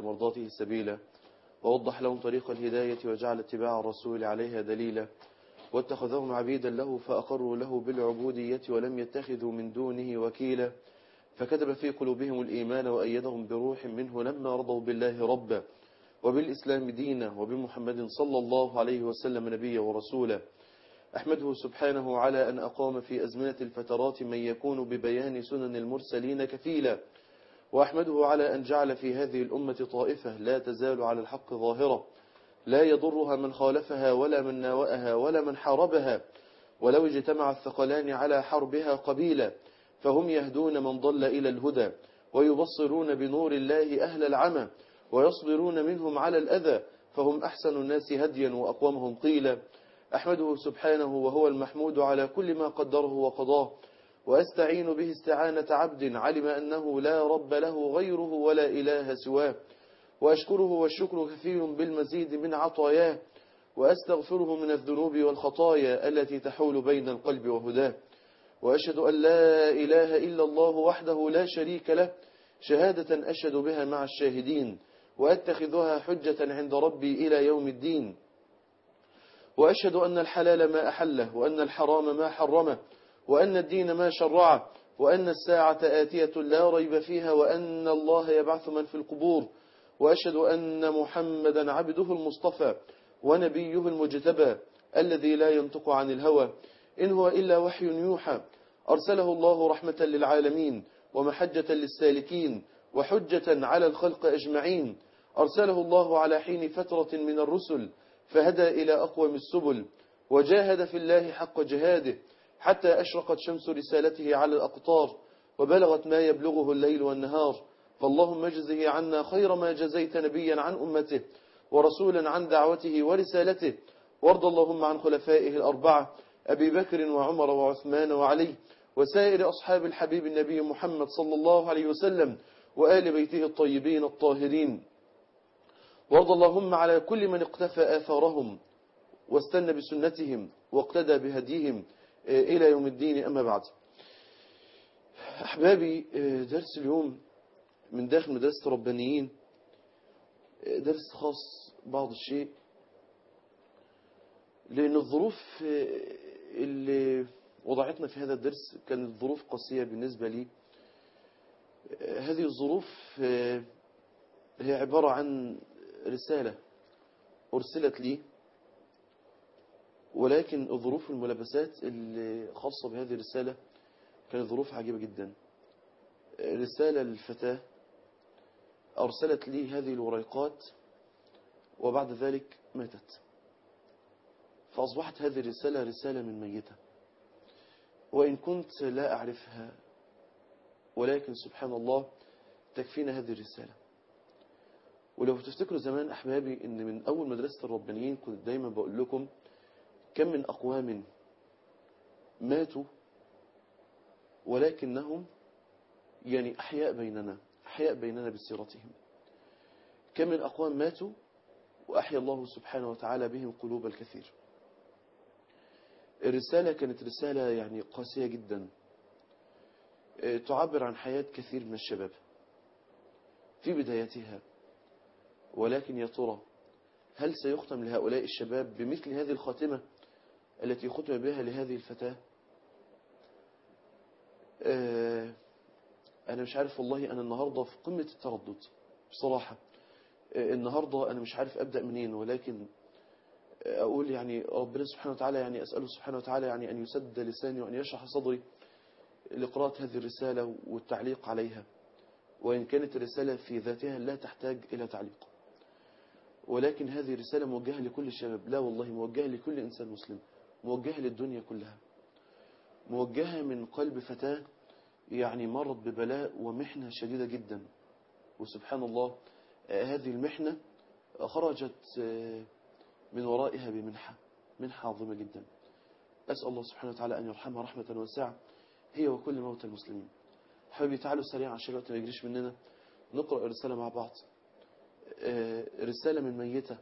مرضاته سبيلا، ووضح لهم طريق الهداية وجعل اتباع الرسول عليها دليلا، واتخذهم عبيدا له فأقروا له بالعبودية ولم يتخذوا من دونه وكيلا، فكتب في قلوبهم الإيمان وأيدهم بروح منه لما رضوا بالله ربا وبالإسلام دينا وبمحمد صلى الله عليه وسلم نبيا ورسولا. أحمده سبحانه على أن أقام في أزمنة الفترات من يكون ببيان سنن المرسلين كفيلا، وأحمده على أن جعل في هذه الأمة طائفة لا تزال على الحق ظاهرة، لا يضرها من خالفها ولا من ناوأها ولا من حاربها، ولو اجتمع الثقلان على حربها قبيلا، فهم يهدون من ضل إلى الهدى، ويبصرون بنور الله أهل العمى، ويصبرون منهم على الأذى، فهم أحسن الناس هديا وأقومهم قيلا. أحمده سبحانه وهو المحمود على كل ما قدره وقضاه، وأستعين به استعانة عبد علم أنه لا رب له غيره ولا إله سواه، وأشكره والشكر كثير بالمزيد من عطاياه، وأستغفره من الذنوب والخطايا التي تحول بين القلب وهداه، وأشهد أن لا إله إلا الله وحده لا شريك له شهادة أشهد بها مع الشاهدين، وأتخذها حجة عند ربي إلى يوم الدين، وأشهد أن الحلال ما أحله وأن الحرام ما حرمه وأن الدين ما شرعه وأن الساعة آتية لا ريب فيها وأن الله يبعث من في القبور، وأشهد أن محمدا عبده المصطفى ونبيه المجتبى الذي لا ينطق عن الهوى إن هو إلا وحي يوحى، أرسله الله رحمة للعالمين ومحجة للسالكين وحجة على الخلق أجمعين، أرسله الله على حين فترة من الرسل فهدى إلى أقوم السبل، وجاهد في الله حق جهاده حتى أشرقت شمس رسالته على الأقطار وبلغت ما يبلغه الليل والنهار، فاللهم اجزه عنا خير ما جزيت نبيا عن أمته ورسولا عن دعوته ورسالته، وارض اللهم عن خلفائه الأربعة أبي بكر وعمر وعثمان وعلي وسائر أصحاب الحبيب النبي محمد صلى الله عليه وسلم وآل بيته الطيبين الطاهرين، وارض اللهم على كل من اقتفى آثارهم واستنى بسنتهم واقتدى بهديهم إلى يوم الدين. أما بعد، أحبابي، درس اليوم من داخل مدرسة ربانيين، درس خاص بعض الشيء، لأن الظروف اللي وضعتنا في هذا الدرس كانت ظروف قاسية بالنسبة لي. هذه الظروف هي عبارة عن رسالة أرسلت لي، ولكن الظروف والملابسات اللي خاصة بهذه الرسالة كانت ظروف عجيبة جدا. رسالة للفتاة أرسلت لي هذه الوريقات وبعد ذلك ماتت، فأصبحت هذه الرسالة رسالة من ميتة، وإن كنت لا أعرفها ولكن سبحان الله تكفينا هذه الرسالة. ولو تفتكروا زمان أحبابي إن من أول مدرسة الربانيين كنت دايما بقول لكم كم من أقوام ماتوا ولكنهم يعني أحياء بيننا بسيرتهم، كم من أقوام ماتوا وأحيا الله سبحانه وتعالى بهم قلوب الكثير. الرسالة كانت رسالة يعني قاسية جدا، تعبر عن حياة كثير من الشباب في بدايتها، ولكن يا ترى هل سيختم لهؤلاء الشباب بمثل هذه الخاتمة التي ختم بها لهذه الفتاة؟ أنا مش عارف والله. أنا النهاردة في قمة التردد بصراحة. النهاردة أنا مش عارف أبدأ منين، ولكن أقول يعني ربنا سبحانه وتعالى، يعني أسأله سبحانه وتعالى يعني أن يسد لساني وأن يشرح صدري لقراءة هذه الرسالة والتعليق عليها، وإن كانت الرسالة في ذاتها لا تحتاج إلى تعليق، ولكن هذه رسالة موجهة لكل الشباب. لا والله، موجهة لكل إنسان مسلم، موجهة للدنيا كلها، موجهة من قلب فتاة يعني مرت ببلاء ومحنة شديدة جدا، وسبحان الله هذه المحنة خرجت من ورائها منحة عظيمة جدا. أسأل الله سبحانه وتعالى أن يرحمها رحمة واسعة هي وكل موتى المسلمين. حبيبي تعالوا سريعا عشان الوقت ما يجريش مننا، نقرأ الرسالة مع بعض. رسالة من ميتة،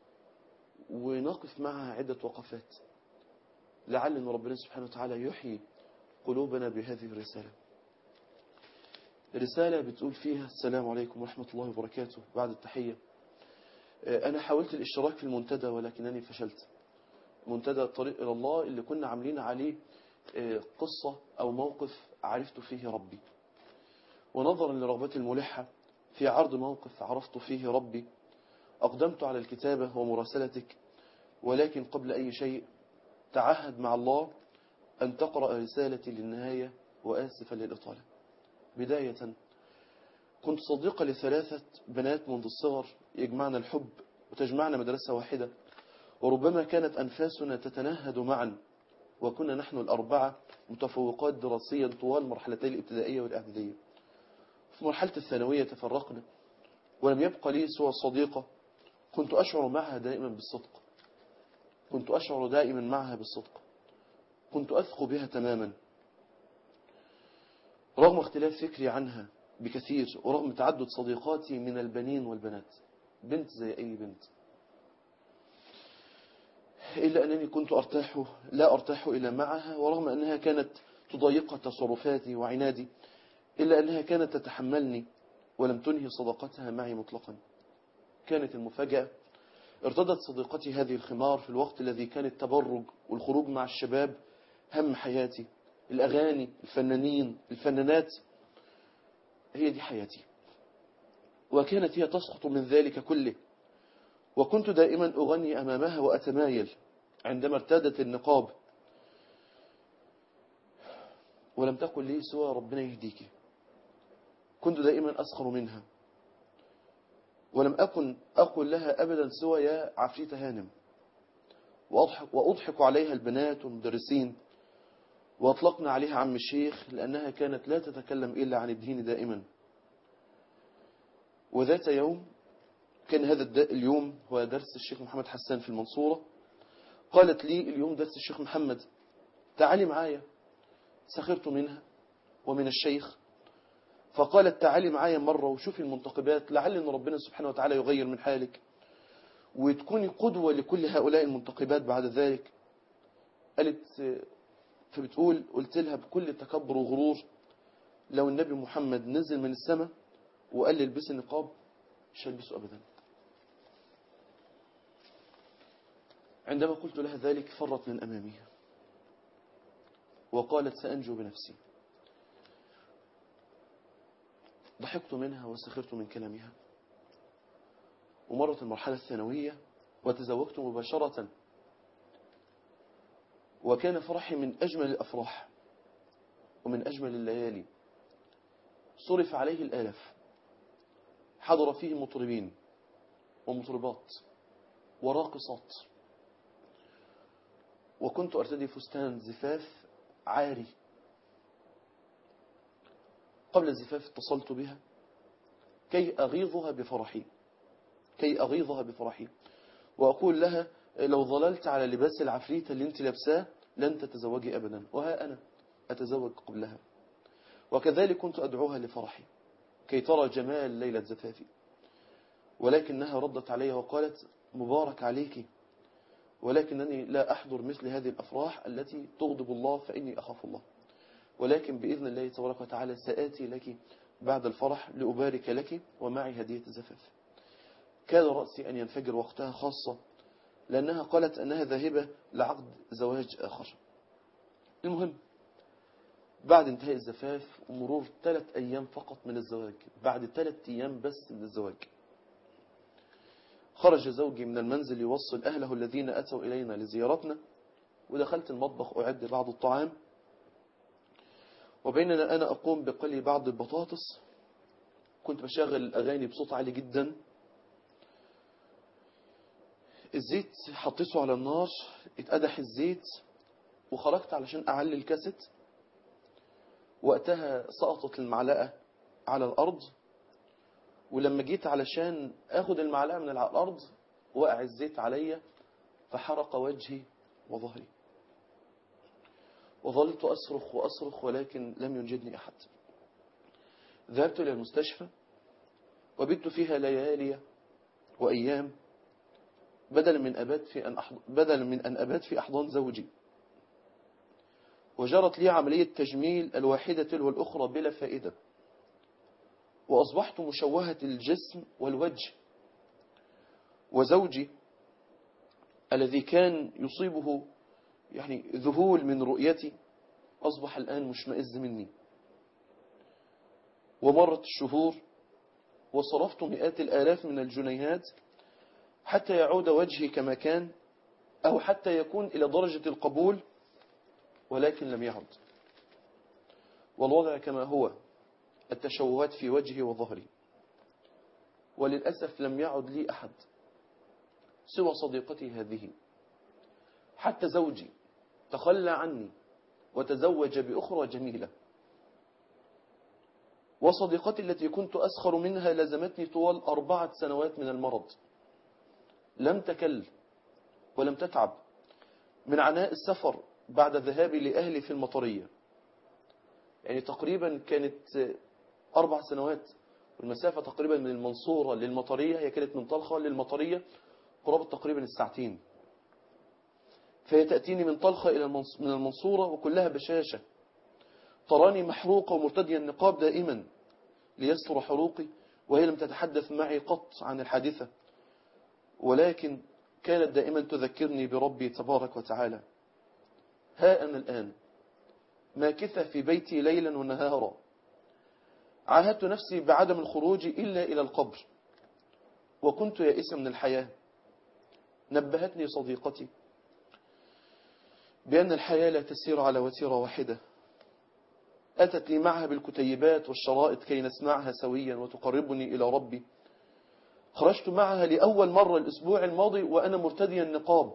ونقف معها عدة وقفات لعل أن ربنا سبحانه وتعالى يحيي قلوبنا بهذه الرسالة. رسالة بتقول فيها: السلام عليكم ورحمة الله وبركاته. بعد التحية، أنا حاولت الاشتراك في المنتدى ولكنني فشلت. منتدى الطريق إلى الله اللي كنا عاملين عليه قصة أو موقف عرفت فيه ربي، ونظرا لرغبتي الملحة في عرض موقف عرفت فيه ربي أقدمت على الكتابة ومراسلتك. ولكن قبل أي شيء تعهد مع الله أن تقرأ رسالتي للنهاية، وآسفا للإطالة. بداية، كنت صديقة ل3 بنات منذ الصغر يجمعنا الحب وتجمعنا مدرسة واحدة، وربما كانت أنفاسنا تتنهد معا، وكنا نحن ال4 متفوقات دراسيا طوال مرحلتي الابتدائية والإعدادية. في مرحلة الثانوية تفرقنا، ولم يبقى لي سوى صديقة كنت أشعر معها دائما بالصدق، كنت أشعر دائما معها بالصدق، كنت أثق بها تماما رغم اختلاف فكري عنها بكثير، ورغم تعدد صديقاتي من البنين والبنات، بنت زي أي بنت. إلا أنني كنت لا أرتاح إلا معها، ورغم أنها كانت تضيق تصرفاتي وعنادي، إلا أنها كانت تتحملني ولم تنهي صداقتها معي مطلقا. كانت المفاجأة: ارتدت صديقتي هذه الخمار في الوقت الذي كان التبرج والخروج مع الشباب هم حياتي. الأغاني، الفنانين، الفنانات، هي دي حياتي. وكانت هي تسقط من ذلك كله، وكنت دائما أغني أمامها وأتمايل عندما ارتدت النقاب، ولم تقل لي سوى ربنا يهديك. كنت دائما أسخر منها، ولم أكن أقول لها أبدا سوى يا عفريت هانم، وأضحك عليها البنات والمدرسين، وأطلقنا عليها عم الشيخ، لأنها كانت لا تتكلم إلا عن الدين دائما. وذات يوم، كان هذا اليوم هو درس الشيخ محمد حسان في المنصورة، قالت لي: اليوم درس الشيخ محمد، تعالي معايا. سخرت منها ومن الشيخ، فقالت: تعالي معايا مرة وشوفي المنتقبات، لعل أن ربنا سبحانه وتعالى يغير من حالك وتكوني قدوة لكل هؤلاء المنتقبات بعد ذلك. قالت، فبتقول: قلت لها بكل تكبر وغرور: لو النبي محمد نزل من السماء وقال لي البسي النقاب مش هلبسه أبدا. عندما قلت لها ذلك فرت من أمامي وقالت: سأنجو بنفسي. ضحكت منها وسخرت من كلامها، ومرت المرحلة الثانوية وتزوجت مباشرة، وكان فرحي من أجمل الأفراح ومن أجمل الليالي. صرف عليه الآلاف، حضر فيه مطربين ومطربات وراقصات، وكنت أرتدي فستان زفاف عاري. قبل الزفاف اتصلت بها كي أغيظها بفرحي وأقول لها: لو ظللت على لباس العفريت اللي انت لابساه لن تتزوجي أبدا، وها أنا أتزوج قبلها. وكذلك كنت أدعوها لفرحي كي ترى جمال ليلة زفافي، ولكنها ردت علي وقالت: مبارك عليك، ولكنني لا أحضر مثل هذه الأفراح التي تغضب الله، فإني أخاف الله، ولكن بإذن الله تبارك وتعالى سآتي لك بعد الفرح لأبارك لك ومعي هدية الزفاف. كاد رأسي أن ينفجر وقتها، خاصة لأنها قالت أنها ذاهبة لعقد زواج آخر. المهم، بعد انتهاء الزفاف ومرور 3 أيام فقط من الزواج، بعد 3 أيام بس من الزواج، خرج زوجي من المنزل يوصل أهله الذين أتوا إلينا لزيارتنا، ودخلت المطبخ أعد بعض الطعام، وبيننا أنا أقوم بقلي بعض البطاطس، كنت بشغل الأغاني بصوت عالي جدا. الزيت حطيته على النار، اتقدح الزيت، وخرجت علشان أعلي الكاسيت. وقتها سقطت المعلقة على الأرض، ولما جيت علشان أخد المعلقة من الأرض وقع الزيت عليا فحرق وجهي وظهري، وظلت أصرخ وأصرخ ولكن لم ينجدني أحد. ذهبت إلى المستشفى وبت فيها ليالي وأيام بدلا من أن أبات في أحضان زوجي. وجرت لي عملية تجميل الواحدة تلو الأخرى بلا فائدة، وأصبحت مشوهة الجسم والوجه. وزوجي الذي كان يصيبه يعني ذهول من رؤيتي أصبح الآن مشمئز مني. ومرت الشهور وصرفت مئات الآلاف من الجنيهات حتى يعود وجهي كما كان، أو حتى يكون إلى درجة القبول، ولكن لم يعد. والوضع كما هو، التشوهات في وجهي وظهري. وللأسف لم يعد لي أحد سوى صديقتي هذه. حتى زوجي تخلى عني وتزوج بأخرى جميلة. وصديقتي التي كنت أسخر منها لزمتني طوال 4 سنوات من المرض، لم تكل ولم تتعب من عناء السفر بعد ذهابي لأهلي في المطرية. يعني تقريبا كانت 4 سنوات، والمسافة تقريبا من المنصورة للمطرية، هي كانت من طلخة للمطرية قرابة تقريبا 2 ساعتين. فهي تأتيني من طلخة إلى من المنصورة وكلها بشاشة، تراني محروقة ومرتديا النقاب دائما ليستر حروقي، وهي لم تتحدث معي قط عن الحادثة، ولكن كانت دائما تذكرني بربي تبارك وتعالى. ها أنا الآن ماكثة في بيتي ليلا ونهارا، عاهدت نفسي بعدم الخروج إلا إلى القبر، وكنت يائسا من الحياة. نبهتني صديقتي بأن الحياة لا تسير على وتيرة واحدة. أتت لي معها بالكتيبات والشرائط كي نسمعها سويا وتقربني إلى ربي. خرجت معها لأول مرة الأسبوع الماضي وأنا مرتديا النقاب،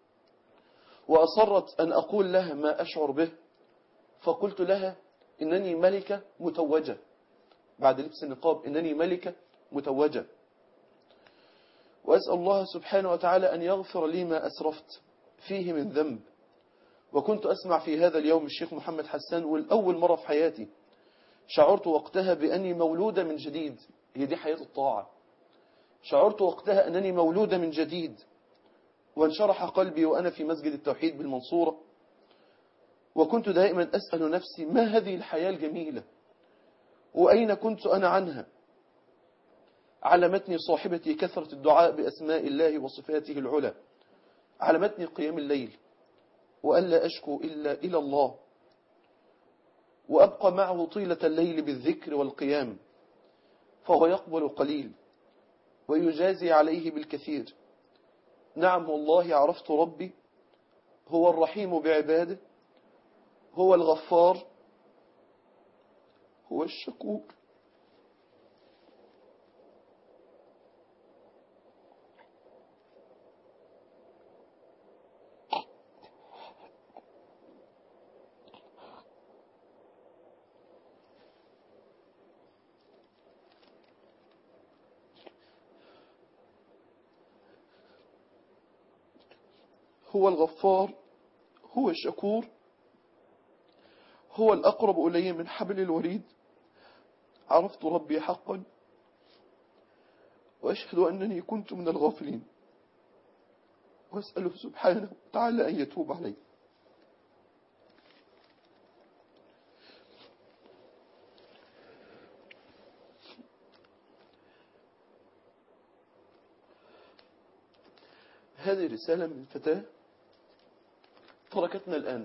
وأصرت أن أقول لها ما أشعر به، فقلت لها إنني ملكة متوجة. بعد لبس النقاب إنني ملكة متوجة، وأسأل الله سبحانه وتعالى أن يغفر لي ما أسرفت فيه من ذنب. وكنت أسمع في هذا اليوم الشيخ محمد حسان، والأول مرة في حياتي شعرت وقتها بأني مولودة من جديد. هي دي حياة الطاعة. شعرت وقتها أنني مولودة من جديد، وانشرح قلبي وأنا في مسجد التوحيد بالمنصورة. وكنت دائما أسأل نفسي ما هذه الحياة الجميلة، وأين كنت أنا عنها؟ علمتني صاحبتي كثرة الدعاء بأسماء الله وصفاته العلى، علمتني قيام الليل، وألا أشكو إلا إلى الله، وأبقى معه طيلة الليل بالذكر والقيام، فهو يقبل قليل ويجازي عليه بالكثير. نعم والله عرفت ربي هو الرحيم بعباده، هو الغفار، هو الشكور. هو الغفار، هو الشكور، هو الأقرب إلي من حبل الوريد. عرفت ربي حقا، وأشهد أنني كنت من الغافلين، وأسأله سبحانه وتعالى أن يتوب علي. هذه رسالة من فتاة تركتنا الآن،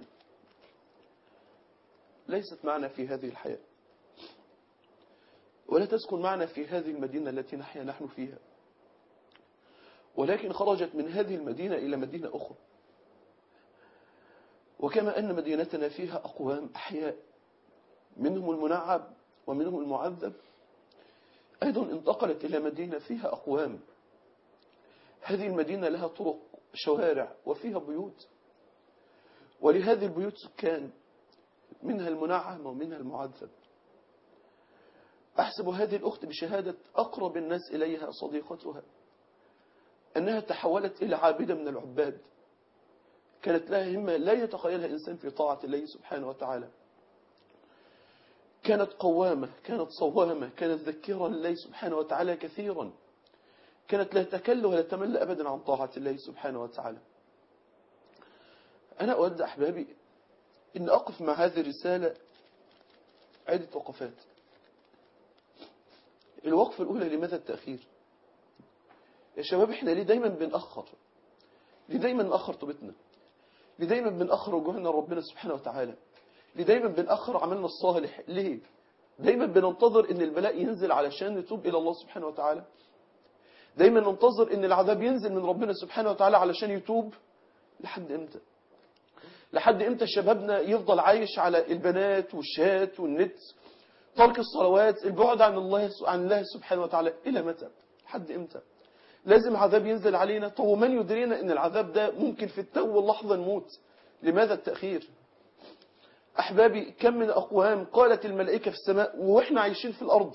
ليست معنا في هذه الحياة، ولا تسكن معنا في هذه المدينة التي نحيا نحن فيها، ولكن خرجت من هذه المدينة إلى مدينة أخرى. وكما أن مدينتنا فيها أقوام أحياء، منهم المنعب ومنهم المعذب، أيضا انتقلت إلى مدينة فيها أقوام. هذه المدينة لها طرق، شوارع، وفيها بيوت، ولهذه البيوت سكان، منها المنعم ومنها المعذب. أحسب هذه الأخت بشهادة أقرب الناس إليها صديقتها أنها تحولت إلى عابدة من العباد. كانت لها همة لا يتخيلها إنسان في طاعة الله سبحانه وتعالى. كانت قوامة، كانت صوامة، كانت ذكيرة لله سبحانه وتعالى كثيرا. كانت لا تكل ولا تمل أبدا عن طاعة الله سبحانه وتعالى. أنا أود أحبابي إن أقف مع هذه الرسالة عدة وقفات. الوقفة الأولى، لماذا التأخير؟ يا شباب احنا ليه دايما بنأخر؟ ليه دايما نأخر توبتنا؟ ليه دايما بنأخر رجوعنا لربنا سبحانه وتعالى؟ ليه دايما بنأخر عملنا الصالح؟ ليه دايما بننتظر ان البلاء ينزل علشان نتوب الى الله سبحانه وتعالى؟ دايما ننتظر ان العذاب ينزل من ربنا سبحانه وتعالى علشان يتوب؟ لحد امتى؟ لحد امتى شبابنا يفضل عايش على البنات والشات والنت، ترك الصلوات، البعد عن الله سبحانه وتعالى؟ الى متى؟ لحد امتى؟ لازم عذاب ينزل علينا. طب ومن يدرينا ان العذاب ده ممكن في التو واللحظة نموت؟ لماذا التأخير؟ أحبابي، كم من أقوام قالت الملائكة في السماء وإحنا عايشين في الأرض،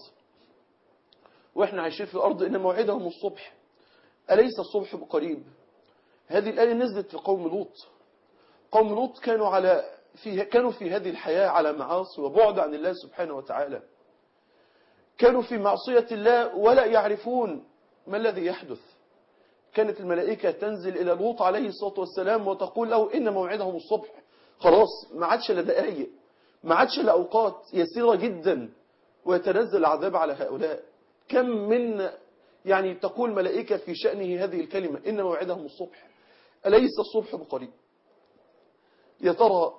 وإحنا عايشين في الأرض، إن موعدهم الصبح، أليس الصبح بقريب؟ هذه الآية نزلت في قوم لوط. قوم لوط كانوا في هذه الحياة على معاصي وبعد عن الله سبحانه وتعالى، كانوا في معصية الله ولا يعرفون ما الذي يحدث. كانت الملائكة تنزل إلى لوط عليه الصلاة والسلام وتقول له إن موعدهم الصبح. خلاص ما عادش لدقائق، ما عادش لأوقات يسيرة جدا ويتنزل العذاب على هؤلاء. كم من تقول ملائكة في شأنه هذه الكلمة، إن موعدهم الصبح، أليس الصبح بقريب؟ يا ترى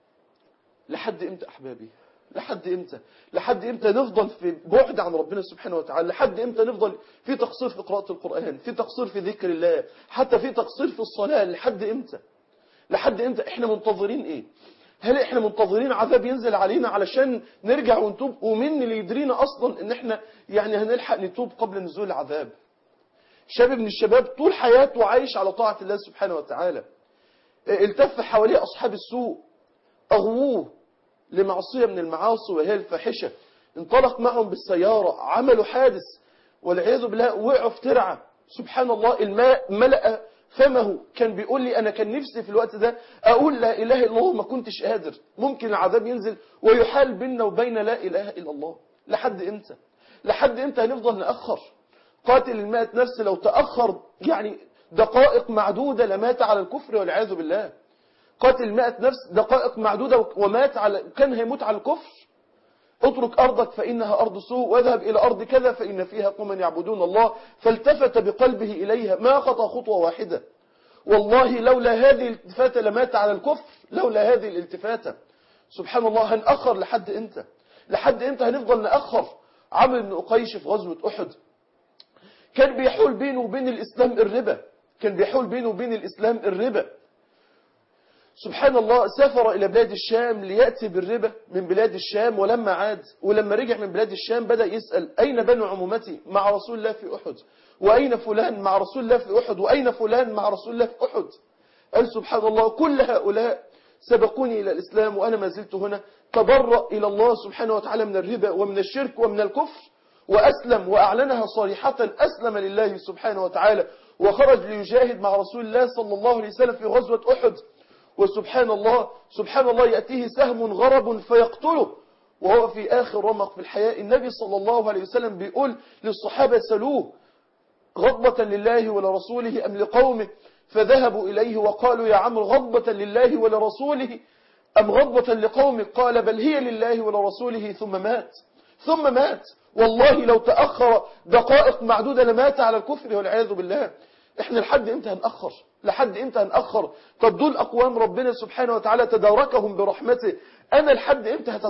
لحد إمتى أحبابي؟ لحد إمتى؟ لحد إمتى نفضل في بعد عن ربنا سبحانه وتعالى؟ لحد إمتى نفضل في تقصير في قراءة القرآن، في تقصير في ذكر الله، حتى في تقصير في الصلاة؟ لحد إمتى؟ لحد إمتى؟ إحنا منتظرين إيه؟ هل إحنا منتظرين عذاب ينزل علينا علشان نرجع ونتوب؟ ومن اللي يدرينا أصلا إن إحنا هنلحق نتوب قبل نزول العذاب؟ شاب من الشباب طول حياته عايش على طاعة الله سبحانه وتعالى، التف حواليه أصحاب السوء، أغووه لمعصية من المعاصي وهي الفاحشة، انطلق معهم بالسيارة، عملوا حادث والعياذ بالله، وقعوا في ترعة، سبحان الله الماء ملأ فمه. كان بيقول لي أنا كان نفسي في الوقت ده أقول لا إله إلا الله، ما كنتش قادر، ممكن العذاب ينزل ويحال بيننا وبين لا إله إلا الله. لحد إمتى؟ لحد إمتى هنفضل نأخر؟ قاتل المئة نفس لو تأخر دقائق معدودة لمات على الكفر والعياذ بالله. قاتل 100 نفس دقائق معدودة ومات كان هيموت على الكفر. اترك أرضك فإنها أرض سوء، واذهب إلى أرض كذا فإن فيها قوما يعبدون الله، فالتفت بقلبه إليها ما خطى خطوة واحدة. والله لولا هذه الالتفاتة لمات على الكفر، لولا هذه الالتفاتة. سبحان الله، هنأخر لحد إمتى؟ لحد إمتى هنفضل نأخر؟ عمرو بن أقيش في غزوة أحد كان بيحول بينه وبين الإسلام الربا، كان بيحول بينه وبين الإسلام الربا. سبحان الله، سافر إلى بلاد الشام ليأتي بالربا من بلاد الشام، ولما عاد ولما رجع من بلاد الشام بدأ يسأل أين بنو عمومتي مع رسول الله في أحد، وأين فلان مع رسول الله في أحد، وأين فلان مع رسول الله في أحد. قال سبحان الله كل هؤلاء سبقوني إلى الإسلام وأنا ما زلت هنا. تبرأ إلى الله سبحانه وتعالى من الربا ومن الشرك ومن الكفر وأسلم وأعلنها صريحة، أسلم لله سبحانه وتعالى وخرج ليجاهد مع رسول الله صلى الله عليه وسلم في غزوة أحد. وسبحان الله سبحان الله يأتيه سهم غرب فيقتله وهو في آخر رمق في الحياة. النبي صلى الله عليه وسلم بيقول للصحابة سلوه غضبة لله ولرسوله أم لقومه، فذهبوا إليه وقالوا يا عمرو غضبة لله ولرسوله أم غضبة لقومه؟ قال بل هي لله ولرسوله، ثم مات. والله لو تأخر دقائق معدودة لمات على الكفر والعياذ بالله. احنا لحد امتى هنأخر؟ لحد امتى هنأخر؟ طب دول أقوام ربنا سبحانه وتعالى تداركهم برحمته، أنا لحد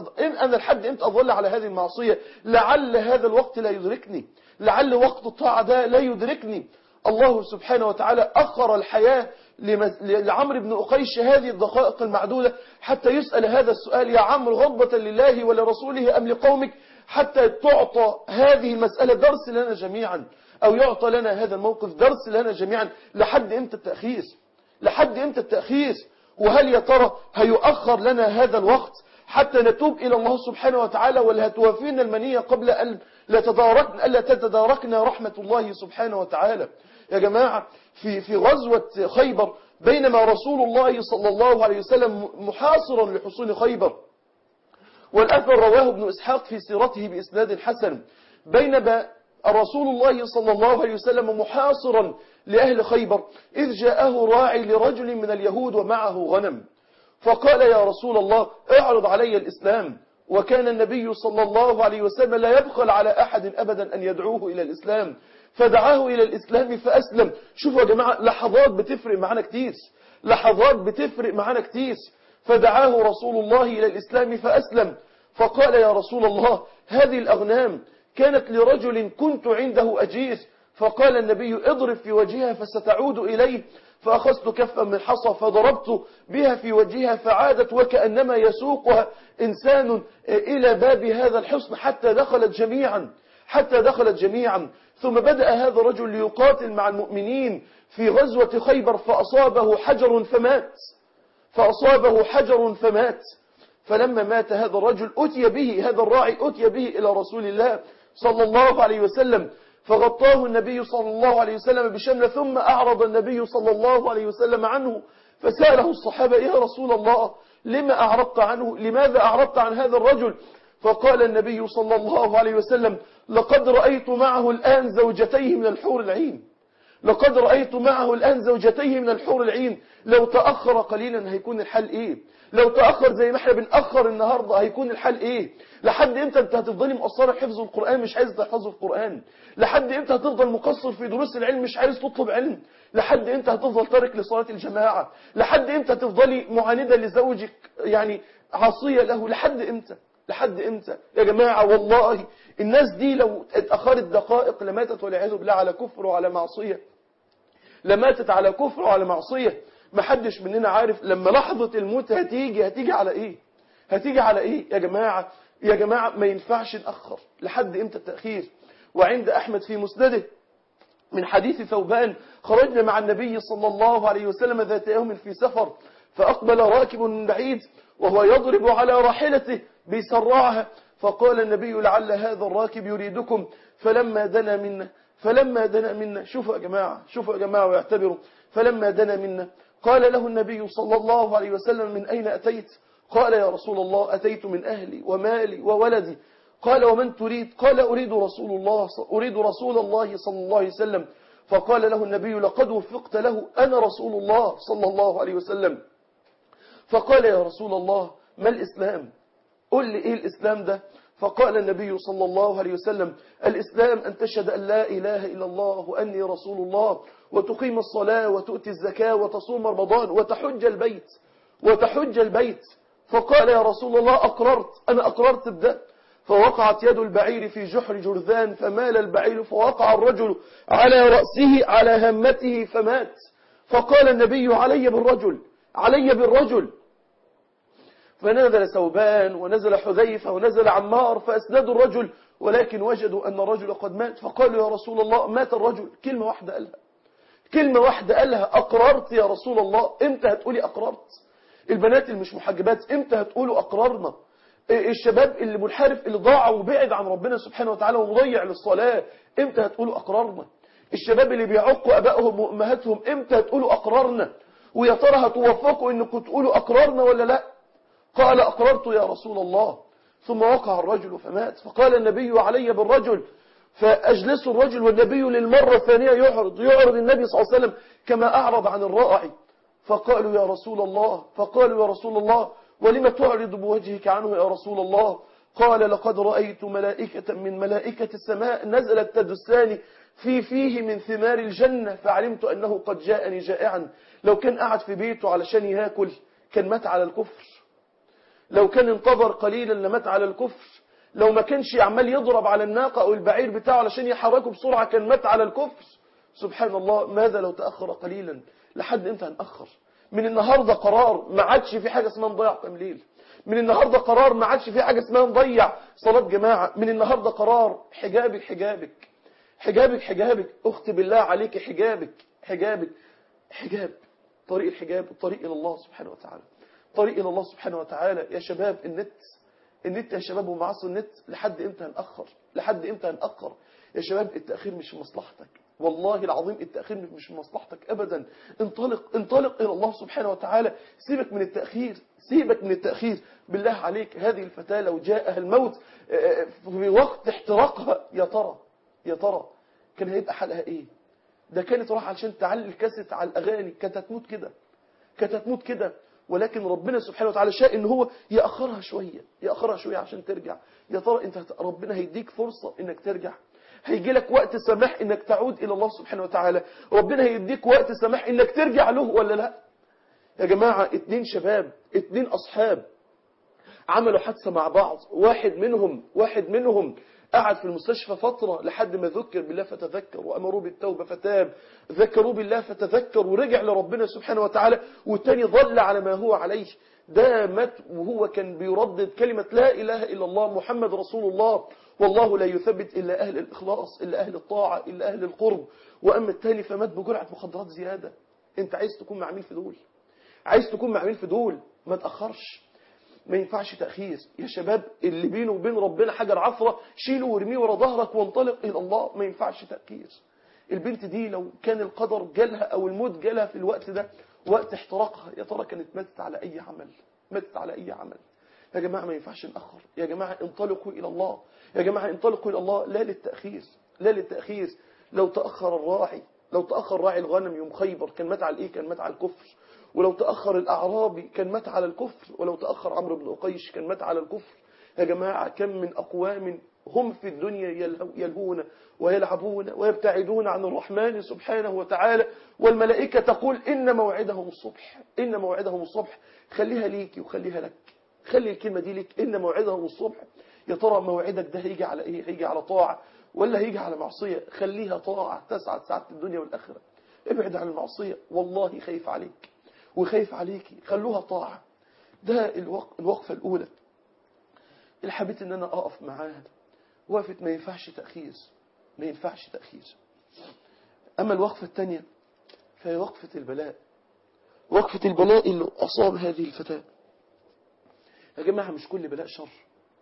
امتى أظل على هذه المعصية؟ لعل هذا الوقت لا يدركني، لعل وقت الطاعة ده لا يدركني. الله سبحانه وتعالى أخر الحياة لعمرو بن أقيش هذه الدقائق المعدودة حتى يسأل هذا السؤال يا عمرو غضبة لله ولرسوله أم لقومك، حتى تعطى هذه المسألة درس لنا جميعا، أو يعطى لنا هذا الموقف درس لنا جميعا. لحد إمتى التأخير؟ لحد إمتى التأخير؟ وهل يا ترى هيؤخر لنا هذا الوقت حتى نتوب إلى الله سبحانه وتعالى، ولا هتوافينا المنية قبل أن لا تتداركنا رحمة الله سبحانه وتعالى؟ يا جماعة في غزوة خيبر بينما رسول الله صلى الله عليه وسلم محاصرا لحصون خيبر، والأثر رواه ابن إسحاق في سيرته بإسناد حسن، بينما رسول الله صلى الله عليه وسلم محاصرا لأهل خيبر إذ جاءه راعي لرجل من اليهود ومعه غنم، فقال يا رسول الله اعرض علي الإسلام وكان النبي صلى الله عليه وسلم لا يبخل على أحد أبدا أن يدعوه إلى الإسلام، فدعاه إلى الإسلام فأسلم. شوفوا يا جماعة، لحظات بتفرق معنا كتير، لحظات بتفرق معنا كتير. فدعاه رسول الله إلى الإسلام فأسلم. فقال يا رسول الله هذه الأغنام كانت لرجل كنت عنده أجير. فقال النبي اضرب في وجهها فستعود إليه. فأخذت كفا من حصى فضربت بها في وجهها فعادت وكأنما يسوقها إنسان إلى باب هذا الحصن حتى دخلت جميعا. ثم بدأ هذا الرجل ليقاتل مع المؤمنين في غزوة خيبر فأصابه حجر فمات. فلما مات هذا الرجل هذا الراعي أتي به إلى رسول الله صلى الله عليه وسلم، فغطاه النبي صلى الله عليه وسلم بشمله، ثم أعرض النبي صلى الله عليه وسلم عنه. فسأله الصحابة يا رسول الله لما أعرضت عنه؟ لماذا أعرضت عن هذا الرجل؟ فقال النبي صلى الله عليه وسلم لقد رأيت معه الآن زوجتيه من الحور العين. لو تأخر قليلا هيكون الحل إيه؟ لو تأخر زي ما احنا بنأخر النهاردة هيكون الحل إيه؟ لحد إمتى أنت هتفضلي مقصرة في حفظ القرآن مش عايز تحفظ القرآن؟ لحد إمتى هتفضل مقصر في دروس العلم مش عايز تطلب علم؟ لحد إمتى هتفضل تارك لصلاة الجماعة؟ لحد إمتى هتفضلي معاندة لزوجك يعني عصية له؟ لحد إمتى يا جماعة؟ والله الناس دي لو اتأخرت دقائق لماتت والعياذ بالله على كفر وعلى معصية. محدش مننا عارف لما لحظة الموت هتيجي على ايه يا جماعة ما ينفعش نأخر. لحد امتى التأخير؟ وعند أحمد في مسنده من حديث ثوبان خرجنا مع النبي صلى الله عليه وسلم ذات يوم في سفر، فأقبل راكب من بعيد وهو يضرب على راحلته بيسرعها، فقال النبي لعل هذا الراكب يريدكم. فلما دنا منا شوفوا يا جماعة ويعتبروا. فلما دنا منا قال له النبي صلى الله عليه وسلم من أين أتيت؟ قال يا رسول الله أتيت من أهلي ومالي وولدي. قال ومن تريد؟ قال أريد رسول الله صلى الله عليه وسلم. فقال له النبي لقد وفقت له، أنا رسول الله صلى الله عليه وسلم. فقال يا رسول الله ما الإسلام؟ قل لي إيه الإسلام ده؟ فقال النبي صلى الله عليه وسلم الإسلام أن تشهد أن لا إله إلا الله وأني رسول الله، وتقيم الصلاة وتؤتي الزكاة وتصوم رمضان وتحج البيت. فقال يا رسول الله أنا أقررت بده. فوقعت يد البعير في جحر جرذان فمال البعير فوقع الرجل على رأسه على همته فمات. فقال النبي علي بالرجل. فنزل ثوبان ونزل حذيفة ونزل عمار فأسندوا الرجل، ولكن وجدوا أن الرجل قد مات. فقالوا يا رسول الله مات الرجل. كلمة واحدة قالها أقررت يا رسول الله. إمتى هتقولي أقررت؟ البنات اللي مش محجبات إمتى هتقولوا أقررنا؟ الشباب اللي منحرف اللي ضاع وبعد عن ربنا سبحانه وتعالى ومضيع للصلاة إمتى هتقولوا أقررنا؟ الشباب اللي بيعقوا أبائهم وأمهاتهم إمتى هتقولوا أقررنا؟ ويا ترى هتوفقوا إنكم تقولوا أقررنا ولا لا؟ قال أقررت يا رسول الله. ثم وقع الرجل فمات. فقال النبي علي بالرجل. فأجلسوا الرجل والنبي للمرة الثانية يعرض النبي صلى الله عليه وسلم كما أعرض عن الراعي. فقالوا يا رسول الله ولم تعرض بوجهك عنه يا رسول الله؟ قال لقد رأيت ملائكة من ملائكة السماء نزلت تدسان فيه من ثمار الجنة، فعلمت أنه قد جاءني جائعا. لو كان قعد في بيته علشان ياكل كان مات على الكفر. لو كان انتظر قليلا لمات على الكفر. لو ما كانش عمال يضرب على الناقة أو البعير بتاعه علشان يحركه بسرعة كان مات على الكفر. سبحان الله. ماذا لو تأخر قليلا؟ لحد امتى هنأخر؟ من النهاردة قرار ما عادش في حاجة اسمها نضيع قيام ليل. من النهاردة قرار ما عادش في حاجة اسمها نضيع صلاة جماعة. من النهاردة قرار حجابك. أختي بالله عليك حجاب. طريق الحجاب الطريق إلى الله سبحانه وتعالى. يا شباب النت يا شباب ومعاصوا النت. لحد امتى هنأخر؟ يا شباب التأخير مش في مصلحتك، والله العظيم التأخير مش في مصلحتك أبدا. انطلق إلى الله سبحانه وتعالى. سيبك من التأخير بالله عليك. هذه الفتاة لو جاءها الموت في وقت احتراقها يا ترى كان هيبقى حالها ايه؟ ده كانت راح علشان تعلي الكاسيت على الأغاني كانت هتموت كده. ولكن ربنا سبحانه وتعالى شاء ان هو يأخرها شوية عشان ترجع. يا ترى انت ربنا هيديك فرصة انك ترجع؟ هيجي لك وقت سماح انك تعود الى الله سبحانه وتعالى؟ ربنا هيديك وقت سماح انك ترجع له ولا لا؟ يا جماعة 2 شباب 2 اصحاب عملوا حادثة مع بعض، واحد منهم قعد في المستشفى فترة لحد ما ذكر بالله فتذكر، وأمروه بالتوبة فتاب، ذكروه بالله فتذكر ورجع لربنا سبحانه وتعالى، والتاني ظل على ما هو عليه. ده مات وهو كان بيردد كلمة لا إله إلا الله محمد رسول الله، والله لا يثبت إلا أهل الإخلاص، إلا أهل الطاعة، إلا أهل القرب. وأما التاني فمات بجرعة مخدرات زيادة. أنت عايز تكون مع مين في دول؟ عايز تكون مع مين في دول؟ ما تأخرش، ما ينفعش تأخير. يا شباب اللي بينه وبين ربنا حجر عثرة شيله وارميه ورا ظهرك وانطلق إلى الله، ما ينفعش تأخير. البنت دي لو كان القدر جالها أو الموت جالها في الوقت ده وقت احتراقها، يا ترى كانت ماتت على أي عمل؟ ماتت على أي عمل؟ يا جماعة ما ينفعش نأخر. يا جماعة انطلقوا إلى الله. يا جماعة انطلقوا إلى الله، لا للتأخير، لا للتأخير. لو تأخر راعي الغنم يوم خيبر كان مات على إيه؟ كان مات على الكفر. ولو تأخر الأعرابي كان مات على الكفر. ولو تأخر عمرو بن أقيش كان مات على الكفر. يا جماعة كم من أقوام هم في الدنيا يلهون ويلعبون ويبتعدون عن الرحمن سبحانه وتعالى، والملائكة تقول إن موعدهم الصبح، إن موعدهم الصبح. خليها ليكي وخليها لك، خلي الكلمة دي ليك، إن موعدهم الصبح. يا ترى موعدك ده هيجي على إيه؟ هيجي على طاعة ولا هيجي على معصية؟ خليها طاعة تسعد سعادة الدنيا والآخرة. ابعد عن المعصية، والله خايف عليك وخايف عليكي. خلوها طاعة. ده الوقفة الأولى اللي حبيت إن أنا أقف معاها. وقفة ما ينفعش تأخير، ما ينفعش تأخير. أما الوقفة الثانية فهي وقفة البلاء، وقفة البلاء اللي أصاب هذه الفتاة. يا جماعة مش كل بلاء شر.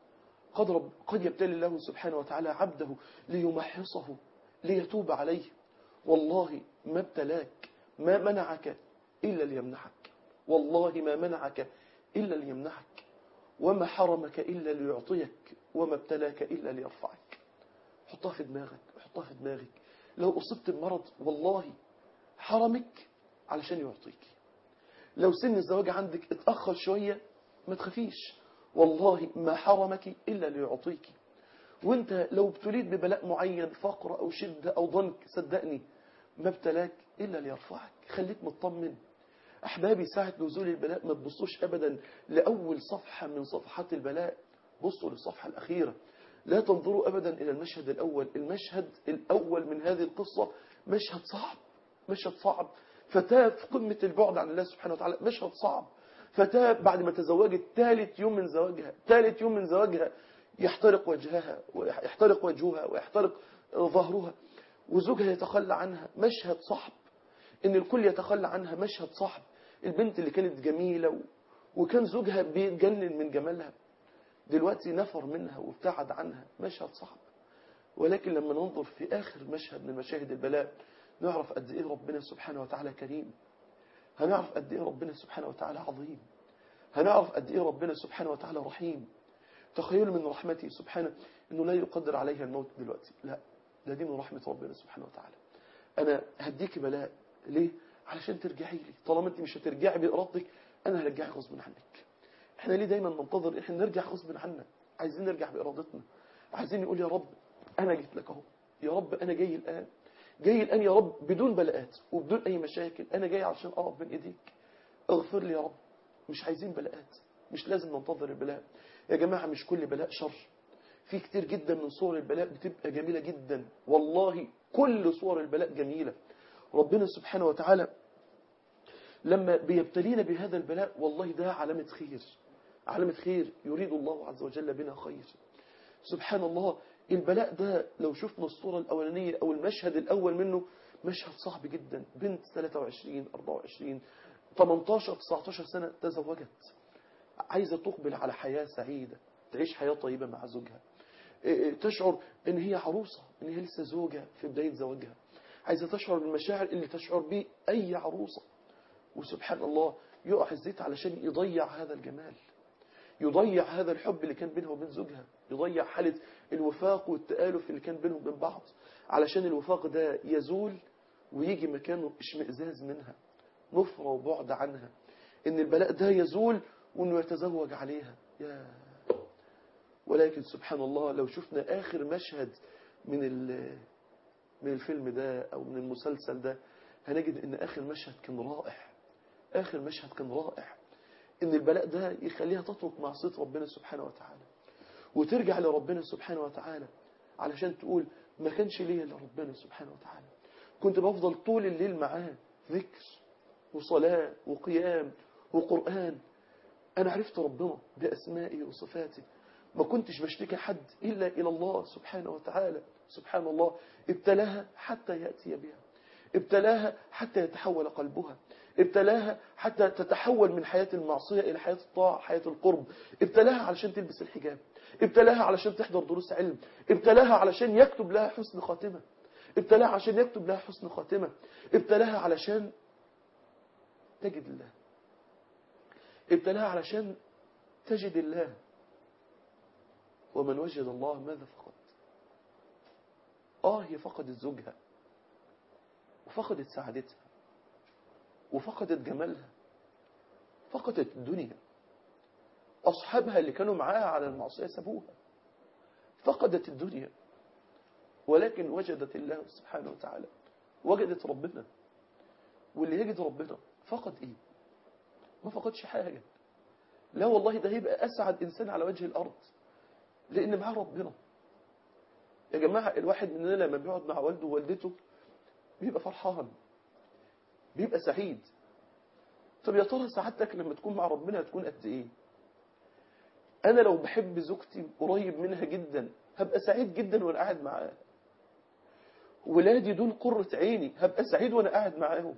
قد يبتلي الله سبحانه وتعالى عبده ليمحصه ليتوب عليه. والله ما ابتلاك ما منعك إلا ليمنحك، والله ما منعك إلا ليمنحك، وما حرمك إلا ليعطيك، وما ابتلاك إلا ليرفعك. حطها في دماغك، حطها في دماغك. لو أصبت بمرض والله حرمك علشان يعطيك. لو سن الزواج عندك اتأخر شوية ما تخافيش، والله ما حرمك إلا ليعطيك. وانت لو ابتليت ببلاء معين، فقر أو شدة أو ضنك، صدقني ما ابتلاك إلا ليرفعك. خليك مطمن. أحبابي ساعة نزول البلاء ما تبصوش أبدا لأول صفحة من صفحات البلاء، بصوا للصفحة الأخيرة. لا تنظروا أبدا إلى المشهد الأول. المشهد الأول من هذه القصة مشهد صعب، مشهد صعب. فتاة في قمة البعد عن الله سبحانه وتعالى، مشهد صعب. فتاة بعد ما تزوجت ثالث يوم من زواجها يحترق وجهها ويحترق ظهرها، وزوجها يتخلى عنها. مشهد صعب، ان الكل يتخلى عنها، مشهد صعب. البنت اللي كانت جميلة وكان زوجها بيتجنن من جمالها دلوقتي نفر منها وابتعد عنها. مشهد صعب. ولكن لما ننظر في آخر مشهد من مشاهد البلاء نعرف قد إيه ربنا سبحانه وتعالى كريم، هنعرف قد إيه ربنا سبحانه وتعالى عظيم، هنعرف قد إيه ربنا سبحانه وتعالى رحيم. تخيلوا من رحمته سبحانه أنه لا يقدر عليها الموت دلوقتي، لا، ده دي من رحمة ربنا سبحانه وتعالى. أنا هديك بلاء ليه؟ علشان ترجعي لي. طالما أنت مش هترجعي بإرادتك أنا هرجعي غصب عنك. احنا ليه دايما ننتظر؟ احنا نرجع غصب عنا، عايزين نرجع بإرادتنا، عايزين نقول يا رب أنا جيت لك اهو، يا رب أنا جاي الآن يا رب بدون بلاءات وبدون أي مشاكل. أنا جاي عشان أقف بين إيديك، اغفر لي يا رب. مش عايزين بلاءات، مش لازم ننتظر البلاء. يا جماعة مش كل بلاء شر، في كتير جدا من صور البلاء بتبقى جميلة جدا. والله كل صور البلاء جميلة. ربنا سبحانه وتعالى لما بيبتلينا بهذا البلاء والله ده علامة خير، علامة خير. يريد الله عز وجل بنا خير. سبحان الله. البلاء ده لو شفنا الصورة الأولانية أو المشهد الأول منه مشهد صعب جدا. بنت 23 24 18 19 سنة تزوجت، عايزة تقبل على حياة سعيدة، تعيش حياة طيبة مع زوجها، تشعر ان هي عروسة، ان هي لسه زوجة في بداية زواجها، عايزة تشعر بالمشاعر اللي تشعر به أي عروسة. وسبحان الله يقع الزيت علشان يضيع هذا الجمال، يضيع هذا الحب اللي كان بينها وبين زوجها، يضيع حالة الوفاق والتآلف اللي كان بينهم وبين بعض، علشان الوفاق ده يزول ويجي مكانه اشمئزاز منها، نفرة وبعد عنها. إن البلاء ده يزول وإنه يتزوج عليها. ولكن سبحان الله لو شفنا آخر مشهد من الفيلم ده أو من المسلسل ده، هنجد إن آخر مشهد كان رائع. آخر مشهد كان رائع، إن البلاء ده يخليها تترك معصية ربنا سبحانه وتعالى وترجع لربنا سبحانه وتعالى، علشان تقول ما كانش ليا إلا ربنا سبحانه وتعالى. كنت بفضل طول الليل معاه ذكر وصلاة وقيام وقرآن. أنا عرفت ربنا بأسمائه وصفاته، ما كنتش بشتكي حد إلا إلى الله سبحانه وتعالى. سبحان الله، ابتلاها حتى يأتي بها، ابتلاها حتى يتحول قلبها، ابتلاها حتى تتحول من حياة المعصية إلى حياة الطاعة، حياة القرب. ابتلاها علشان تلبس الحجاب، ابتلاها علشان تحضر دروس علم، ابتلاها علشان يكتب لها حسن خاتمة، ابتلاها عشان يكتب لها حسن خاتمة، ابتلاها علشان تجد الله، ابتلاها علشان تجد الله. ومن وجد الله ماذا فقد؟ هي فقدت زوجها، وفقدت سعادتها، وفقدت جمالها، فقدت الدنيا. أصحابها اللي كانوا معاها على المعصية سابوها، فقدت الدنيا. ولكن وجدت الله سبحانه وتعالى، وجدت ربنا. واللي يجد ربنا فقد إيه؟ ما فقدش حاجة. لا والله، ده هيبقى أسعد إنسان على وجه الأرض، لأن معاه ربنا. يا جماعة، الواحد مننا لما بيقعد مع والده ووالدته بيبقى فرحان، بيبقى سعيد. طب يا ترى سعادتك لما تكون مع ربنا هتكون قد إيه؟ أنا لو بحب زوجتي قريب منها جدا هبقى سعيد جدا وأنا قاعد معاها. ولادي دول قرة عيني، هبقى سعيد وأنا قاعد معاهم.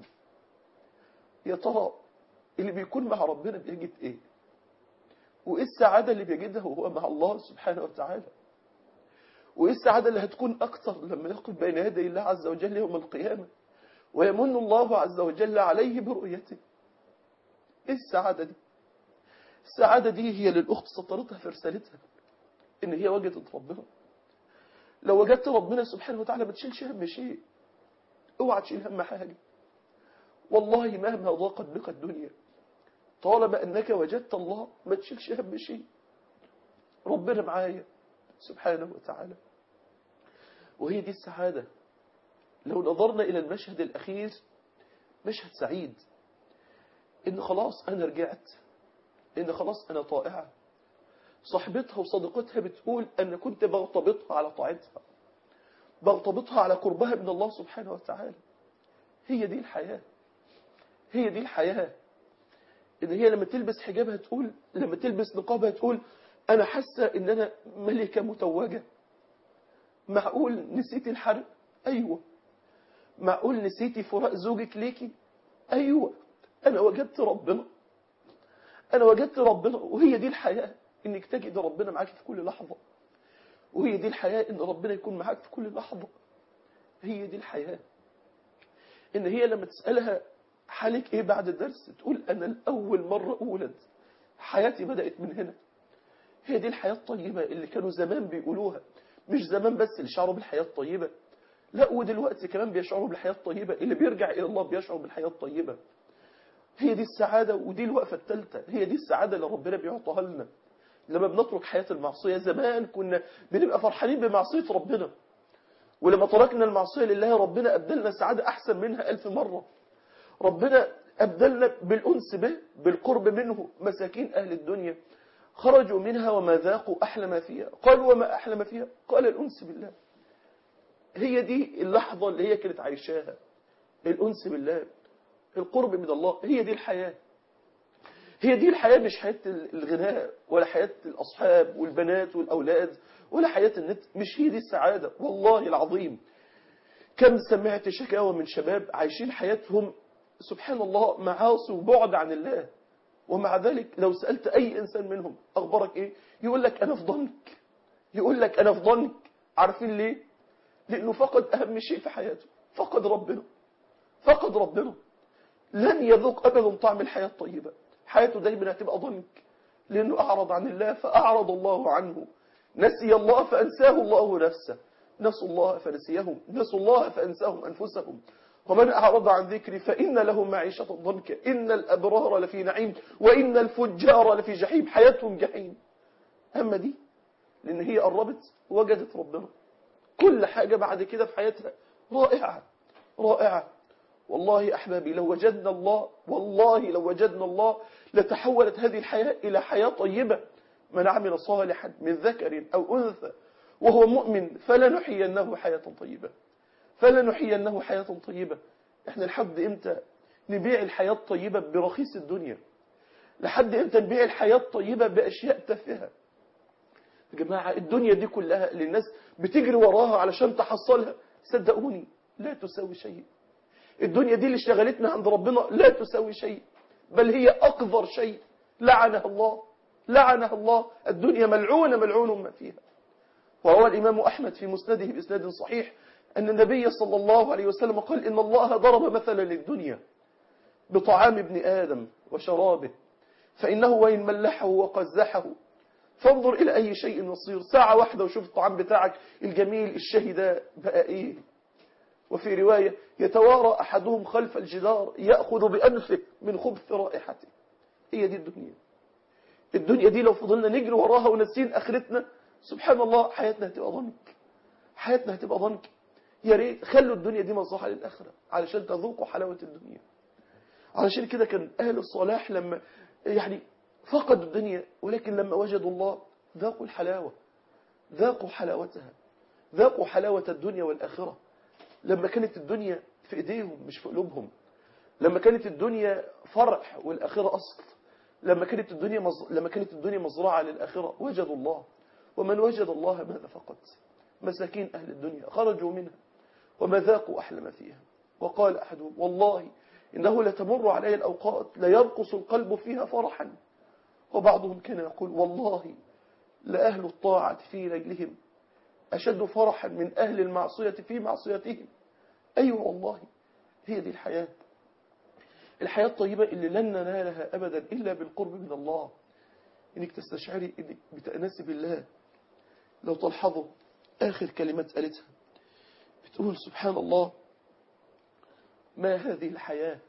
يا ترى اللي بيكون مع ربنا بيجد إيه؟ وإيه السعادة اللي بيجدها وهو مع الله سبحانه وتعالى؟ وإيه السعادة اللي هتكون أكثر لما يقف بين يدي الله عز وجل يوم القيامة ويمن الله عز وجل عليه برؤيته؟ إيه السعادة دي؟ السعادة دي هي للأخت سطرتها في رسالتها، إن هي وجدت ربنا. لو وجدت ربنا سبحانه وتعالى ما تشيلش هم شيء. اوعى تشيل هم حاجة والله، مهما ضاقت بك الدنيا، طالما أنك وجدت الله ما تشيلش هم شيء. ربنا معايا سبحانه وتعالى. وهي دي السعادة. لو نظرنا إلى المشهد الأخير، مشهد سعيد، إن خلاص أنا رجعت، إن خلاص أنا طائعة. صاحبتها وصديقتها بتقول أن كنت بغتبطها على طاعتها، بغتبطها على قربها من الله سبحانه وتعالى. هي دي الحياة، هي دي الحياة. إن هي لما تلبس حجابها تقول، لما تلبس نقابها تقول أنا حاسة إن أنا ملكة متوجة. معقول نسيتي الحرق؟ أيوة. معقول نسيتي فراق زوجك ليكي؟ أيوة. أنا وجدت ربنا، أنا وجدت ربنا. وهي دي الحياة، إنك تجد ربنا معاك في كل لحظة. وهي دي الحياة، إن ربنا يكون معاك في كل لحظة. هي دي الحياة. إن هي لما تسألها حالك إيه بعد الدرس تقول أنا الأول مرة أولد، حياتي بدأت من هنا. هي دي الحياة الطيبة اللي كانوا زمان بيقولوها. مش زمان بس اللي شعروا بالحياة الطيبة، لا، ودلوقتي كمان بيشعروا بالحياة الطيبة. اللي بيرجع إلى الله بيشعر بالحياة الطيبة. هي دي السعادة. ودي الوقفة الثالثة، هي دي السعادة اللي ربنا بيعطيها لنا لما بنترك حياة المعصية. زمان كنا بنبقى فرحانين بمعصية ربنا، ولما تركنا المعصية لله ربنا أبدلنا سعادة أحسن منها 1000 مرة. ربنا أبدلنا بالأنس به، بالقرب منه. مساكين أهل الدنيا خرجوا منها وما ذاقوا أحلى ما فيها. قالوا وما أحلى ما فيها؟ قال الأنس بالله. هي دي اللحظة اللي هي كانت عايشاها، الأنس بالله، القرب من الله. هي دي الحياة. هي دي الحياة، مش حياة الغناء ولا حياة الأصحاب والبنات والأولاد ولا حياة النت. مش هي دي السعادة والله العظيم. كم سمعت شكاوى من شباب عايشين حياتهم سبحان الله معاصي وبعد عن الله، ومع ذلك لو سألت أي إنسان منهم أخبارك إيه يقول لك أنا في ضنك، يقول لك أنا في ضنك. عارفين ليه؟ لأنه فقد أهم شيء في حياته، فقد ربنا، فقد ربنا. لن يذوق أبدا طعم الحياة الطيبة. حياته دايما هتبقى ضنك، لأنه أعرض عن الله فأعرض الله عنه. نسي الله فأنساه الله نفسه. نسوا الله فنسيهم، نسوا الله فأنساهم أنفسهم. ومن أعرض عن ذكري فإن له معيشة ضنكا إن الأبرار لفي نعيم وإن الفجار لفي جحيم، حياتهم جحيم. أما دي لأن هي قربت وجدت ربنا، كل حاجة بعد كده في حياتها رائعة رائعة. والله أحبابي لو وجدنا الله، والله لو وجدنا الله لتحولت هذه الحياة إلى حياة طيبة. من عمل صالحا من ذكر أو أنثى وهو مؤمن فلنحيينه حياة طيبة، فلنحيينه حياة طيبة. احنا لحد امتى نبيع الحياة الطيبة برخيص الدنيا؟ لحد امتى نبيع الحياة الطيبة بأشياء تافهة؟ يا جماعة الدنيا دي كلها اللي الناس بتجري وراها علشان تحصلها، صدقوني لا تساوي شيء. الدنيا دي اللي اشتغلتنا عند ربنا لا تساوي شيء، بل هي أقذر شيء. لعنها الله، لعنها الله. الدنيا ملعونة ملعون ما فيها. وروى الإمام أحمد في مسنده بإسناد صحيح أن النبي صلى الله عليه وسلم قال إن الله ضرب مثلا للدنيا بطعام ابن آدم وشرابه، فإنه وإن ملحه وقزحه فانظر إلى أي شيء يصير. ساعة واحدة وشوف الطعام بتاعك الجميل الشهي ده بقى إيه. وفي رواية يتوارى أحدهم خلف الجدار يأخذ بأنفه من خبث رائحته. هي دي الدنيا. الدنيا دي لو فضلنا نجري وراها ونسين آخرتنا سبحان الله حياتنا هتبقى ضنك، حياتنا هتبقى ضنك. يا ريت خلوا الدنيا دي مصلحة للآخرة علشان تذوقوا حلاوة الدنيا. علشان كده كان أهل الصلاح لما يعني فقدوا الدنيا ولكن لما وجدوا الله ذاقوا الحلاوة، ذاقوا حلاوتها، ذاقوا حلاوة الدنيا والآخرة. لما كانت الدنيا في إيديهم مش في قلوبهم، لما كانت الدنيا فرع والآخرة أصل، لما كانت الدنيا مزرعة للآخرة وجدوا الله. ومن وجد الله ماذا فقد؟ مساكين أهل الدنيا خرجوا منها وما ذاقوا أحلى ما فيها. وقال أحدهم والله إنه لتمر علي الأوقات لا يرقص القلب فيها فرحا. وبعضهم كان يقول والله لأهل الطاعة في رجلهم أشد فرحا من أهل المعصية في معصيتهم. أيوة والله هي دي الحياة، الحياة الطيبة اللي لن ننالها أبدا إلا بالقرب من الله، إنك تستشعري إنك بتأنسي بالله. لو تلحظوا آخر كلمات قالتها بتقول سبحان الله ما هذه الحياة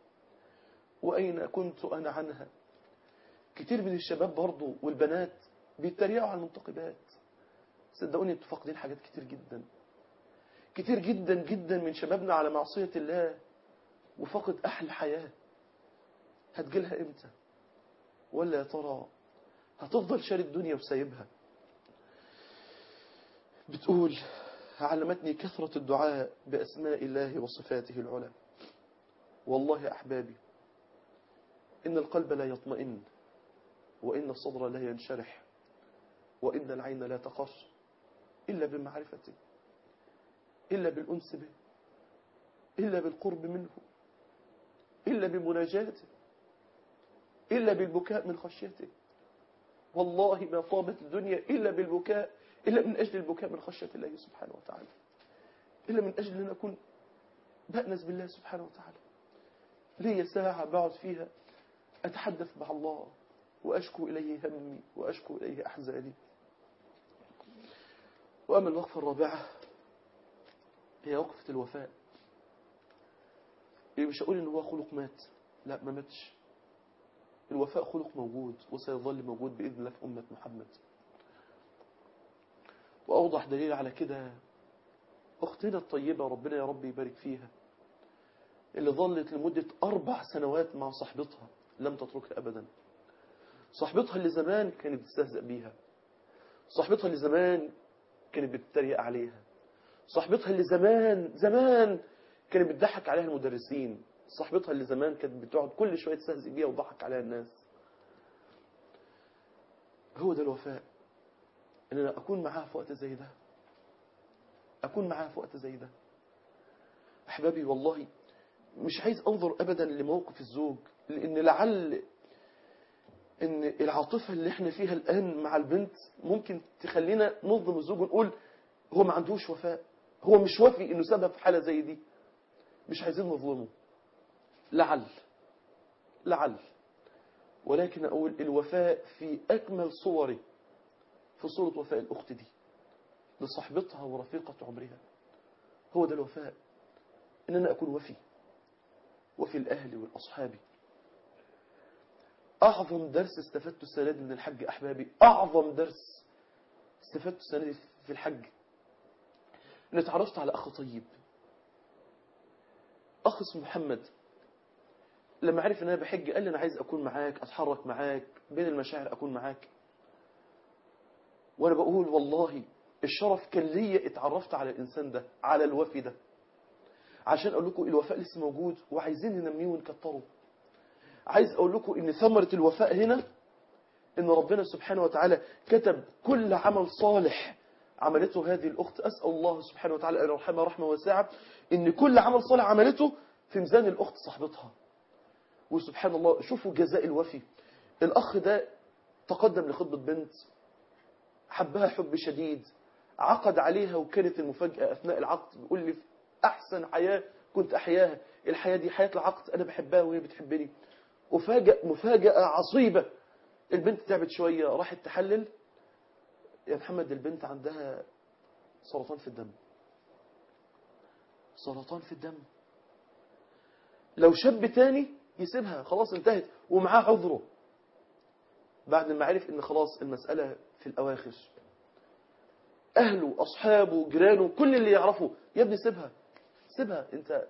وأين كنت أنا عنها. كتير من الشباب برضو والبنات بيتريقوا على المنتقبات. صدقوني انتوا فاقدين حاجات كتير جدا، كتير جدا جدا من شبابنا على معصية الله وفقد أحلى حياة. هتجيلها إمتى؟ ولا يا ترى هتفضل شاري الدنيا وسايبها؟ بتقول علمتني كثرة الدعاء بأسماء الله وصفاته العلى. والله يا أحبابي إن القلب لا يطمئن، وإن الصدر لا ينشرح، وإن العين لا تقر إلا بمعرفته، إلا بالأنس به، إلا بالقرب منه، إلا بمناجاته، إلا بالبكاء من خشيته. والله ما طابت الدنيا إلا بالبكاء، إلا من أجل البكاء من خشية الله سبحانه وتعالى، إلا من أجل أن أكون بأنس بالله سبحانه وتعالى. لي ساعة بقعد فيها أتحدث مع الله وأشكو إليه همي وأشكو إليه أحزاني. وأما الوقفة الرابعة هي وقفة الوفاء. مش أقول إن هو خلق مات، لا ما ماتش. الوفاء خلق موجود وسيظل موجود بإذن الله في أمة محمد. وأوضح دليل على كده أختنا الطيبة ربنا يا رب يبارك فيها، اللي ظلت لمدة 4 سنوات مع صاحبتها لم تتركها أبدا. صاحبتها اللي زمان كانت بتستهزأ بيها، صاحبتها اللي زمان كانت بتتريق عليها، صاحبتها اللي زمان كانت بتضحك عليها المدرسين، صاحبتها اللي زمان كانت بتقعد كل شوية تستهزئ بيها وتضحك عليها الناس. هو ده الوفاء، ان انا اكون معاها في وقت زي ده، اكون معاها في وقت زي ده. احبابي والله مش عايز انظر ابدا لموقف الزوج، لان لعل ان العاطفة اللي احنا فيها الان مع البنت ممكن تخلينا نظلم الزوج ونقول هو ما عندوش وفاء، هو مش وافي انه سبب في حالة زي دي. مش عايزين نظلمه، لعل ولكن اقول الوفاء في اكمل صوره في صورة وفاء الأخت دي لصاحبتها ورفيقة عمرها. هو ده الوفاء. إن أنا أكون وفي الأهل والأصحاب. أعظم درس استفدته السنة دي من الحج أحبابي، أعظم درس استفدته السنة دي في الحج، إن اتعرفت على أخ طيب، أخ اسمه محمد. لما عرف إن أنا بحج قال لي أنا عايز أكون معاك، أتحرك معاك بين المشاعر، أكون معاك. وأنا بقول والله الشرف كان ليا اتعرفت على الإنسان ده، على الوفي ده، عشان أقول لكم الوفاء لسه موجود وعايزين ننميه ونكتره. عايز أقول لكم إن ثمرة الوفاء هنا إن ربنا سبحانه وتعالى كتب كل عمل صالح عملته هذه الأخت. أسأل الله سبحانه وتعالى أن يرحمها رحمة واسعة، إن كل عمل صالح عملته في ميزان الأخت صاحبتها. وسبحان الله شوفوا جزاء الوفي. الأخ ده تقدم لخطبة بنت، حبها حب شديد، عقد عليها، وكانت المفاجأة أثناء العقد بيقول لي أحسن حياة كنت أحياها الحياة دي، حياة العقد، أنا بحبها وهي بتحبني. مفاجأة عصيبة، البنت تعبت شوية راحت تحلل، يا محمد البنت عندها سرطان في الدم. سرطان في الدم. لو شاب تاني يسيبها خلاص انتهت ومعاه عذره، بعد ما عرف ان خلاص المسألة في الأواخر. أهله أصحابه جيرانه كل اللي يعرفه، يا ابني سيبها انت.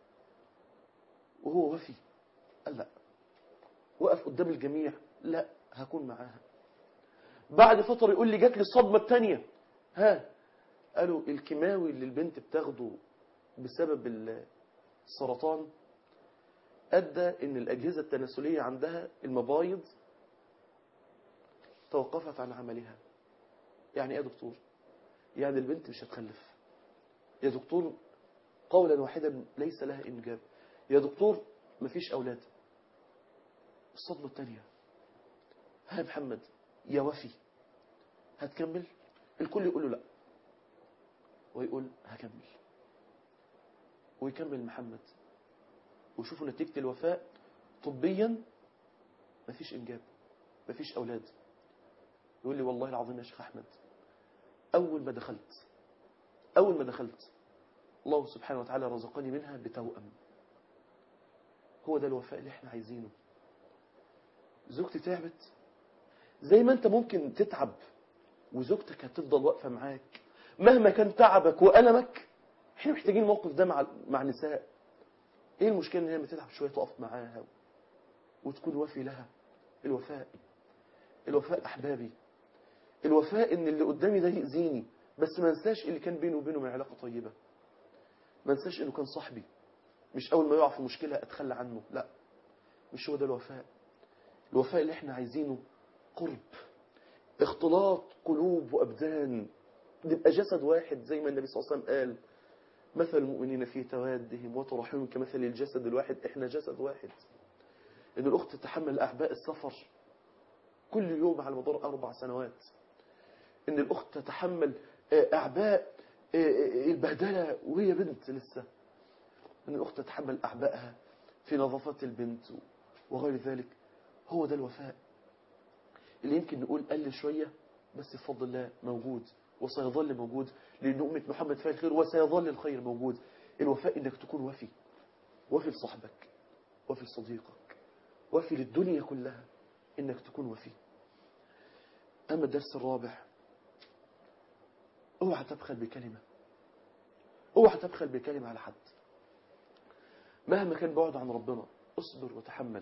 وهو وفي قال لا، وقف قدام الجميع، لا هكون معاها. بعد فترة يقول لي جات لي الصدمة التانية، قالوا الكيماوي اللي البنت بتاخده بسبب السرطان أدى إن الأجهزة التناسلية عندها المبايض توقفت عن عملها. يعني إيه يا دكتور؟ يعني البنت مش هتخلف يا دكتور، قولا واحدا ليس لها إنجاب يا دكتور، مفيش أولاد. الصدمة التانية، يا محمد يا وفي هتكمل؟ الكل يقول له لا، ويقول هكمل، ويكمل محمد. وشوفوا نتيجة الوفاء طبيا، مفيش إنجاب، مفيش أولاد. يقول لي والله العظيم يا شيخ أحمد، أول ما دخلت الله سبحانه وتعالى رزقني منها بتوأم. هو ده الوفاء اللي احنا عايزينه. زوجتي تعبت، زي ما انت ممكن تتعب وزوجتك هتفضل واقفة معاك مهما كان تعبك وألمك. احنا محتاجين الموقف ده مع النساء. ايه المشكلة ان هي بتتعب شوية تقف معاها وتكون وفي لها؟ الوفاء أحبابي، الوفاء ان اللي قدامي ده يأذيني بس ما انساش اللي كان بينه وبينه من علاقة طيبة، ما انساش انه كان صاحبي، مش اول ما يقع في مشكلة اتخلى عنه. لا، مش هو ده الوفاء. الوفاء اللي احنا عايزينه قرب، اختلاط قلوب وأبدان، نبقى جسد واحد زي ما النبي صلى الله عليه وسلم قال مثل المؤمنين في توادهم وتراحمهم كمثل الجسد الواحد. احنا جسد واحد. ان الأخت تتحمل أعباء السفر كل يوم على مدار 4 سنوات، ان الأخت تتحمل أعباء البهدلة وهي بنت لسه، ان الأخت تتحمل أعبائها في نظافة البنت وغير ذلك. هو ده الوفاء اللي يمكن نقول قل شوية، بس بفضل الله موجود وسيظل موجود، لأن أمة محمد فيها الخير وسيظل الخير موجود. الوفاء إنك تكون وفي لصاحبك، وفي لصديقك، وفي للدنيا كلها، إنك تكون وفي. أما الدرس الرابع، اوعى تبخل بكلمة على حد مهما كان بعد عن ربنا. اصبر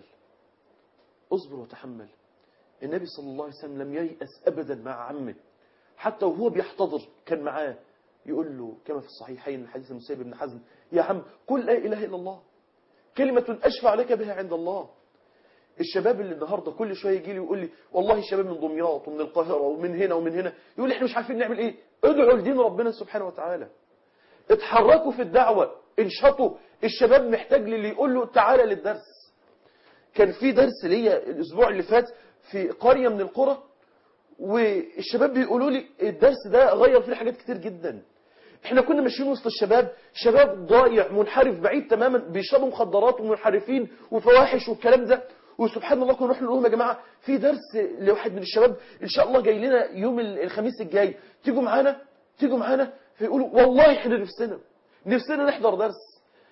وتحمل. النبي صلى الله عليه وسلم لم ييأس أبدا مع عمه، حتى وهو بيحتضر كان معاه يقول له كما في الصحيحين حديث المسيب بن حزم: يا عم قل لا إله إلا الله، كلمة أشفع لك بها عند الله. الشباب اللي النهاردة كل شوية يجي لي ويقول لي والله الشباب من دمياط ومن القاهرة ومن هنا يقول لي احنا مش عارفين نعمل ايه. ادعوا لدين ربنا سبحانه وتعالى، اتحركوا في الدعوة، انشطوا. الشباب محتاج للي يقول له تعالى للدرس. كان في درس ليا الأسبوع اللي فات في قرية من القرى، والشباب بيقولوا لي الدرس ده غير فيه حاجات كتير جدا. احنا كنا ماشيين وسط الشباب، شباب ضايع منحرف بعيد تماما، بيشربوا مخدرات ومنحرفين وفواحش والكلام ده. وسبحان الله كنا نروح نقول لهم يا جماعة في درس لواحد من الشباب إن شاء الله جاي لنا يوم الخميس الجاي، تيجوا معانا. فيقولوا والله احنا نفسنا نحضر درس.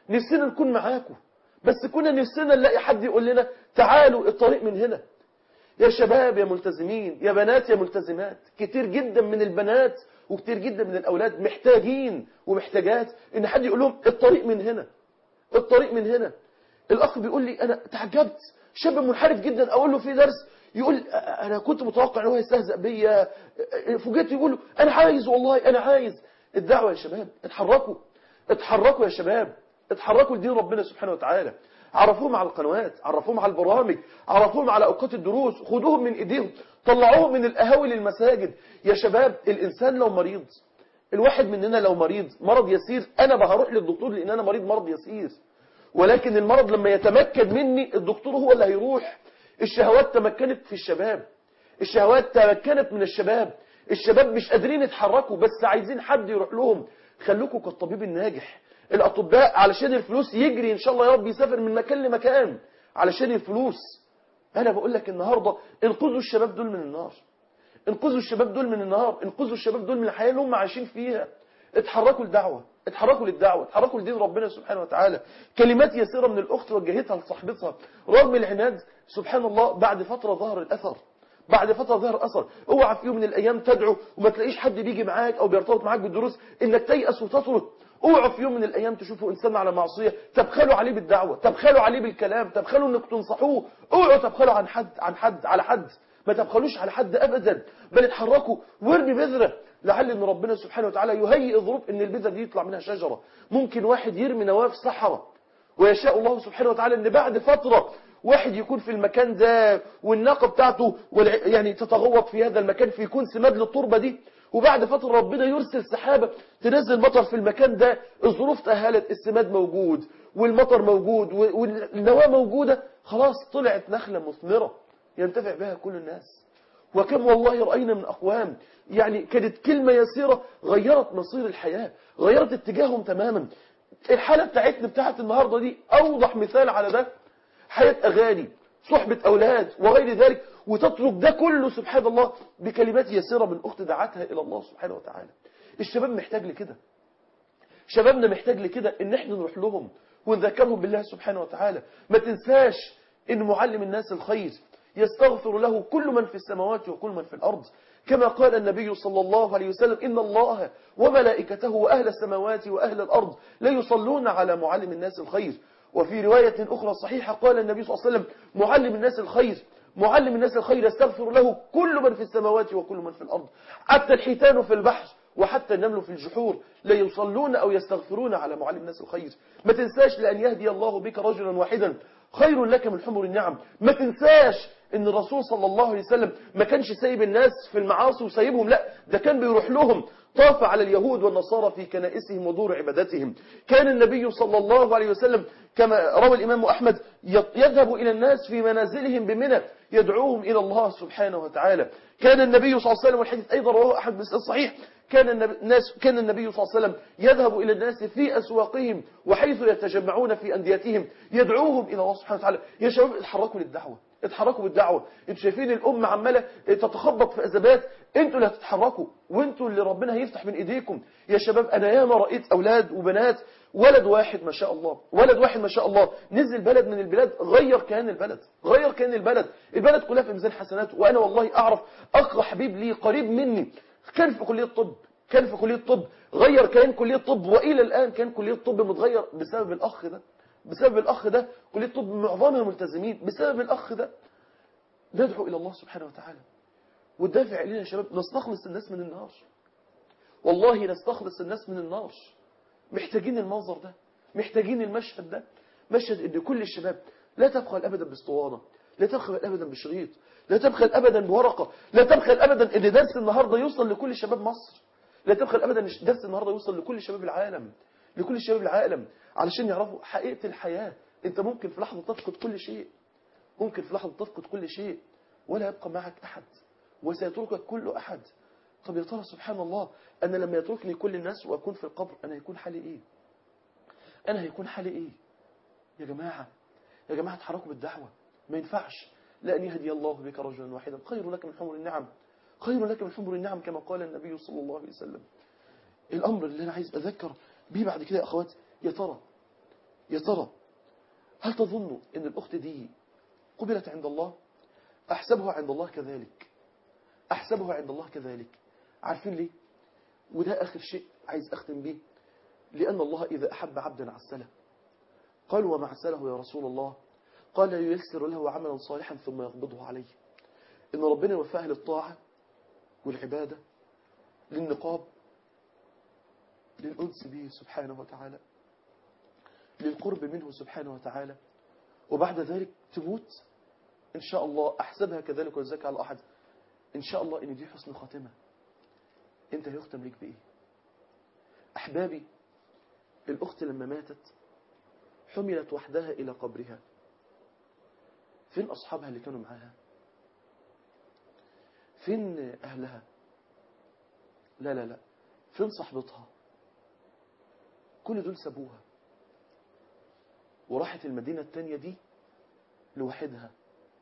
نفسنا نكون معاكم، بس كنا نفسنا نلاقي حد يقول لنا تعالوا الطريق من هنا. يا شباب يا ملتزمين، يا بنات يا ملتزمات، كتير جدا من البنات وكتير جدا من الأولاد محتاجين ومحتاجات إن حد يقول لهم الطريق من هنا، الطريق من هنا. الأخ بيقول لي أنا تعجبت، شاب منحرف جدا، أقول له في درس يقول أنا كنت متوقع أنه يستهزأ بيا، فوجئت يقول له أنا عايز، والله أنا عايز. الدعوة يا شباب، اتحركوا، اتحركوا يا شباب، اتحركوا لدين ربنا سبحانه وتعالى. عرفوهم على القنوات، عرفوهم على البرامج، عرفوهم على أوقات الدروس، خدوهم من إيديهم، طلعوهم من القهاوي للمساجد. يا شباب الإنسان لو مريض، الواحد مننا لو مريض مرض يسير، أنا هروح للدكتور لأن أنا مريض مرض يسير، ولكن المرض لما يتمكن مني الدكتور هو اللي هيروح. الشهوات تمكنت في الشباب، الشهوات تمكنت من الشباب، الشباب مش قادرين يتحركوا بس عايزين حد يروح لهم. خلوكوا كالطبيب الناجح. الأطباء علشان الفلوس يجري إن شاء الله يا رب يسافر من مكان لمكان علشان الفلوس. أنا بقول لك النهاردة انقذوا الشباب دول من النار، انقذوا الشباب دول من النار، انقذوا الشباب دول من الحياة اللي هم عايشين فيها. اتحركوا للدعوة، اتحركوا للدعوة، اتحركوا لدين ربنا سبحانه وتعالى. كلمات يسيرة من الأخت وجهتها لصاحبتها رغم العناد، سبحان الله بعد فترة ظهر الأثر، بعد فترة ظهر أثر. اوعى في يوم من الأيام تدعو وما تلاقيش حد بيجي معاك أو بيرتبط معاك بالدروس إنك تيأس وتترك. اوعى في يوم من الأيام تشوفوا إنسان على معصية تبخلوا عليه بالدعوة، تبخلوا عليه بالكلام، تبخلوا إنك تنصحوه. اوعوا تبخلوا عن حد على حد، ما تبخلوش على حد أبدا، بل اتحركوا وارمي بذرة لعل ان ربنا سبحانه وتعالى يهيئ ظروف ان البذرة دي يطلع منها شجرة. ممكن واحد يرمي نواه في صحراء، ويشاء الله سبحانه وتعالى ان بعد فترة واحد يكون في المكان ده والناقة بتاعته يعني تتغوط في هذا المكان فيكون سماد للتربة دي، وبعد فترة ربنا يرسل سحابة تنزل مطر في المكان ده، الظروف تأهلت، السماد موجود والمطر موجود والنواة موجودة، خلاص طلعت نخلة مثمرة ينتفع بها كل الناس. وكم والله رأينا من أقوام يعني كانت كلمة يسيرة غيرت مصير الحياة، غيرت اتجاههم تماما. الحالة بتاعتنا بتاعت النهاردة دي أوضح مثال على ده. حياة أغاني، صحبة أولاد وغير ذلك، وتترك ده كله سبحان الله بكلمات يسيرة من أخت دعتها إلى الله سبحانه وتعالى. الشباب محتاج لكده، شبابنا محتاج لكده، إن احنا نروح لهم ونذكرهم بالله سبحانه وتعالى. ما تنساش إن معلم الناس الخير يستغفر له كل من في السماوات وكل من في الأرض، كما قال النبي صلى الله عليه وسلم إن الله وملائكته وأهل السماوات وأهل الأرض لا يصلون على معلم الناس الخير. وفي رواية أخرى صحيحة قال النبي صلى الله عليه وسلم معلم الناس الخير، معلم الناس الخير يستغفر له كل من في السماوات وكل من في الأرض، حتى الحيتان في البحر وحتى النمل في الجحور لا يصلون أو يستغفرون على معلم الناس الخير. ما تنساش لأن يهدي الله بك رجلا واحدا خير لك من حمر النعم. ما تنساش ان الرسول صلى الله عليه وسلم ما كانش سايب الناس في المعاصي وسايبهم، لا ده كان بيروح لهم. طاف على اليهود والنصارى في كنائسهم ودور عبادتهم. كان النبي صلى الله عليه وسلم كما روى الإمام أحمد يذهب إلى الناس في منازلهم بمنى يدعوهم إلى الله سبحانه وتعالى. كان النبي صلى الله عليه وسلم، والحديث أيضا رواه أحد بسند صحيح، كان النبي صلى الله عليه وسلم يذهب إلى الناس في أسواقهم وحيث يتجمعون في أنديتهم يدعوهم إلى الله سبحانه وتعالى. يا شباب اتحركوا للدعوة، اتحركوا بالدعوة. انتوا شايفين الأمة عمالة تتخبط في أزمات، انتوا اللي هتتحركوا وانتوا اللي ربنا هيفتح من ايديكم. يا شباب أنا ياما رأيت أولاد وبنات، ولد واحد ما شاء الله، ولد واحد ما شاء الله نزل بلد من البلاد غير كيان البلد، غير كيان البلد، البلد كلها في ميزان حسناته. وأنا والله أعرف أخ حبيب لي قريب مني كان في كلية طب، كان في كلية طب غير كيان كلية طب، وإلى الآن كان كلية طب متغير بسبب الأخ ده، بسبب الأخ ده. كلية طب معظمها ملتزمين بسبب الأخ ده. ندعو إلى الله سبحانه وتعالى والدافع إلينا يا شباب نستخلص الناس من النار، والله نستخلص الناس من النار. محتاجين المنظر ده، محتاجين المشهد ده، مشهد إن كل الشباب لا تبخل أبدا باسطوانة، لا تبخل أبدا بشريط، لا تبخل أبدا بورقة، لا تبخل أبدا إن درس النهاردة يوصل لكل شباب مصر، لا تبخل أبدا إن درس النهاردة يوصل لكل شباب العالم، لكل شباب العالم، علشان يعرفوا حقيقة الحياة. أنت ممكن في لحظة تفقد كل شيء، ممكن في لحظة تفقد كل شيء ولا يبقى معك أحد وسيتركك كل أحد. طب يا ترى سبحان الله أنا لما يتركني كل الناس وأكون في القبر أنا هيكون حالي إيه؟ أنا هيكون حالي إيه؟ يا جماعة يا جماعة اتحركوا بالدعوة. ما ينفعش لأن يهدي الله بك رجلا واحدا خير لك من حمر النعم، خير لك من حمر النعم كما قال النبي صلى الله عليه وسلم. الأمر اللي أنا عايز أذكر بيه بعد كده يا أخوات، يا ترى يا ترى هل تظنوا ان الأخت دي قبلت عند الله؟ أحسبها عند الله كذلك، أحسبها عند الله كذلك. عارفين ليه؟ وده آخر شيء عايز أختم به. لأن الله إذا أحب عبدا عسله. قالوا وما عسله يا رسول الله؟ قال ييسر له عملا صالحا ثم يقبضه عليه. إن ربنا يوفقها للطاعة والعبادة، للنقاب، للأنس به سبحانه وتعالى، للقرب منه سبحانه وتعالى، وبعد ذلك تموت إن شاء الله. أحسبها كذلك وجزاك على أحد إن شاء الله إن دي حسن خاتمة. أنت هيختم لك بإيه؟ أحبابي، الأخت لما ماتت حملت وحدها إلى قبرها. فين أصحابها اللي كانوا معاها؟ فين أهلها؟ لا لا لا، فين صحبتها؟ كل دول سابوها وراحت المدينة التانية دي لوحدها.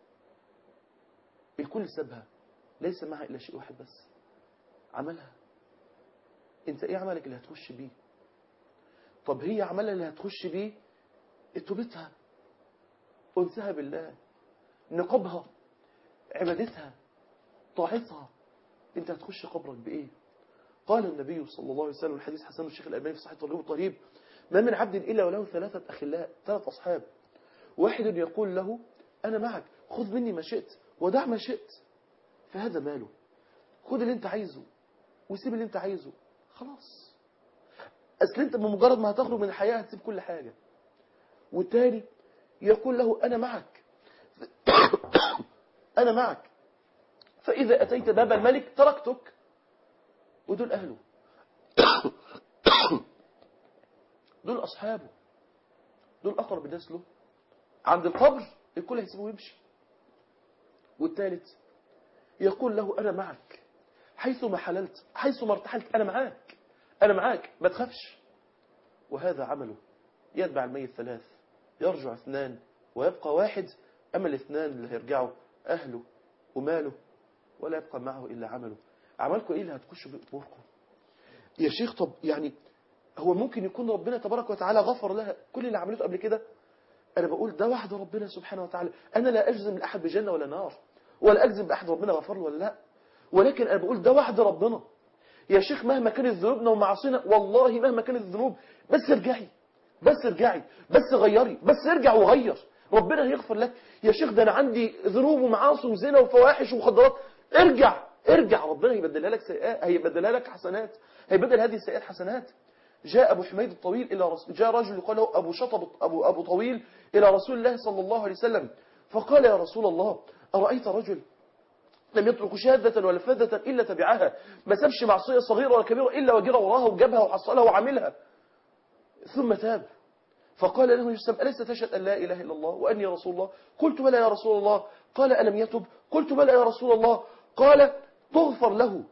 الكل سابها، ليس معها إلا شيء واحد بس، عملها. انت ايه عملك اللي هتخش بيه؟ طب هي عملها اللي هتخش بيه توبتها، أنسها بالله، نقابها، عبادتها، طاعتها. انت هتخش قبرك بإيه؟ قال النبي صلى الله عليه وسلم، الحديث حسن الشيخ الألباني في صحيح ترغيب الترهيب: ما من عبد إلا وله ثلاثة أخلاء، ثلاث أصحاب. واحد يقول له أنا معك، خذ مني ما شئت ودع ما شئت، فهذا ماله. خذ اللي انت عايزه وسيب اللي انت عايزه، خلاص. أصل انت بمجرد ما هتخرج من الحياة هتسيب كل حاجة. والتاني يقول له أنا معك أنا معك، فإذا أتيت باب الملك تركتك. ودول أهله دول أصحابه، دول أقرب الناس له. عند القبر الكل هيسيبه ويمشي. والثالث يقول له أنا معك حيثما حللت، حيثما ارتحلت، أنا معاك، أنا معاك، ما تخافش. وهذا عمله. يتبع الميت ثلاث، يرجع اثنان ويبقى واحد. أما الاثنان اللي هيرجعوا أهله وماله، ولا يبقى معه إلا عمله. عملكم إيه اللي هتخشوا بقبوركم؟ يا شيخ طب يعني هو ممكن يكون ربنا تبارك وتعالى غفر لها كل اللي عملته قبل كده؟ أنا بقول ده وحد ربنا سبحانه وتعالى. أنا لا أجزم لأحد بجنة ولا نار، ولا أجزم بأحد ربنا غفر له ولا لا، ولكن أنا بقول ده وحد ربنا. يا شيخ مهما كانت ذنوبنا ومعاصينا، والله مهما كانت الذنوب، بس ارجعي، بس ارجعي، بس غيري، بس ارجع وغير، ربنا هيغفر لك. يا شيخ ده أنا عندي ذنوب ومعاصي وزنا وفواحش ومخدرات، ارجع ارجع، ربنا هيبدلها لك سيئات، هيبدلها لك حسنات، هيبدل هذه السيئات حسنات. جاء أبو حميد الطويل إلى جاء رجل يقال له أبو شطب أبو طويل إلى رسول الله صلى الله عليه وسلم، فقال يا رسول الله أرأيت رجل لم يترك شاذة ولا فاذة إلا تبعها، ما سابش معصية صغيرة ولا كبيرة إلا وجرى وراها وجابها وحصلها وعملها ثم تاب. فقال له يسلم أليس تشهد أن لا إله إلا الله وأني رسول الله؟ قلت بلى يا رسول الله. قال ألم يتب؟ قلت بلى يا رسول الله. قال تغفر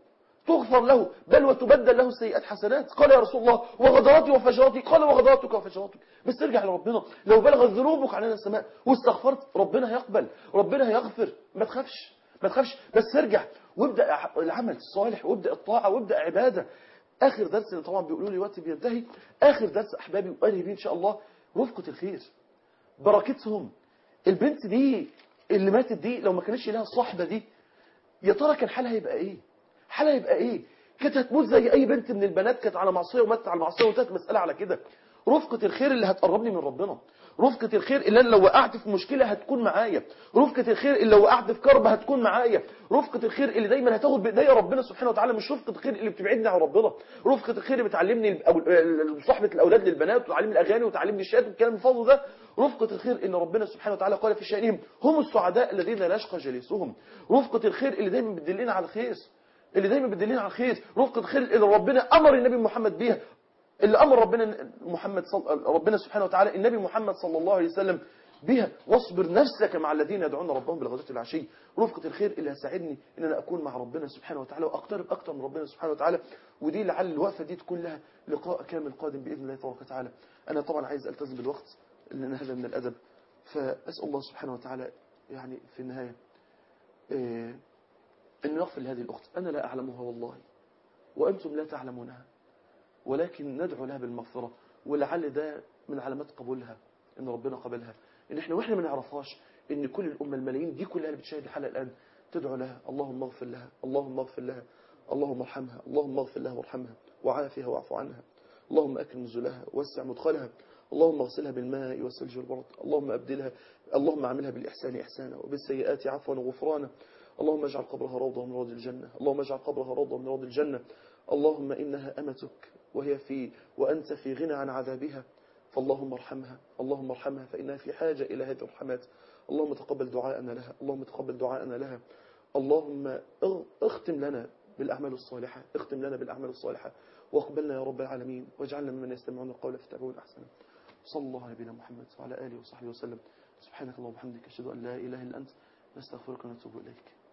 له بل وتبدل له سيئات حسنات. قال يا رسول الله وغدراتي وفجراتي؟ قال وغدراتك وفجراتك. بس ترجع لربنا، لو بلغت ذنوبك عننا السماء واستغفرت ربنا هيقبل، ربنا هيغفر. ما تخافش ما تخافش، بس ارجع وابدأ العمل الصالح وابدأ الطاعة وابدأ عبادة. آخر درس اللي طبعا بيقولوا لي وقت بينتهي، آخر درس أحبابي وأنهي بيه إن شاء الله، رفقة الخير، بركتهم. البنت دي اللي ماتت دي لو ما كانش لها الصحبة دي، يا ترى كان حالها يبقى إيه؟ حالها يبقى إيه؟ كانت هتموت زي أي بنت من البنات كانت على معصية وماتت على معصية وانتهت مسألة على كده. رفقة الخير اللي هتقربني من ربنا، رفقة الخير اللي أنا لو وقعت في مشكلة هتكون معايا، رفقة الخير اللي لو وقعت في كرب هتكون معايا، رفقة الخير اللي دايما هتاخد بإيديا ربنا سبحانه وتعالى، مش رفقة الخير اللي بتبعدني عن ربنا، رفقة الخير اللي بتعلمني صحبة الأولاد للبنات وتعلمني الأغاني وتعلمني الشهادة والكلام الفاضل ده. رفقة الخير اللي ربنا سبحانه وتعالى قال في شأنهم هم السعداء الذين لا يشقى جليسهم. رفقة الخير اللي دايما بتدلنا على الخير، اللي دايما بتدلنا على الخير. رفقة الخير اللي ربنا أمر النبي محمد بيها، اللي أمر ربنا سبحانه وتعالى النبي محمد صلى الله عليه وسلم بها: واصبر نفسك مع الذين يدعون ربهم بالغداة والعشي. رفقة الخير اللي هتساعدني ان انا اكون مع ربنا سبحانه وتعالى واقترب اكتر من ربنا سبحانه وتعالى. ودي لعل الوقفة دي تكون لها لقاء كامل قادم بإذن الله تبارك وتعالى. انا طبعا عايز التزم بالوقت لان هذا من الادب، فاسال الله سبحانه وتعالى يعني في النهاية ان يغفر لهذه الاخت. انا لا اعلمها والله وانتم لا تعلمونها، ولكن ندعو لها بالمغفرة، ولعل ده من علامات قبولها ان ربنا قبلها، ان احنا واحنا ما نعرفهاش ان كل الامه الملايين دي كلها اللي بتشاهد الحلقه الان تدعو لها، اللهم اغفر لها، اللهم اغفر لها، اللهم ارحمها، اللهم اغفر لها وارحمها وعافها واعف عنها، اللهم اكرم نزلها ووسع مدخلها، اللهم اغسلها بالماء والثلج والبرد، اللهم ابدلها، اللهم اعملها بالاحسان احسانا وبالسيئات عفوا وغفرانا، اللهم اجعل قبرها روضه من روض الجنه، اللهم اجعل قبرها روضه من روض الجنه، اللهم انها امتك وانت في غنى عن عذابها، فاللهم ارحمها، اللهم ارحمها فانها في حاجه الى هذه الرحمات، اللهم تقبل دعاءنا لها، اللهم تقبل دعاءنا لها، اللهم اختم لنا بالأعمال الصالحة، اختم لنا بالأعمال الصالحة واقبلنا يا رب العالمين، واجعلنا ممن يستمعون القول فيتبعون أحسنه. صلى الله على نبينا محمد وعلى آله وصحبه وسلم. سبحانك اللهم وبحمدك أشهد أن لا إله إلا أنت، نستغفرك ونتوب إليك.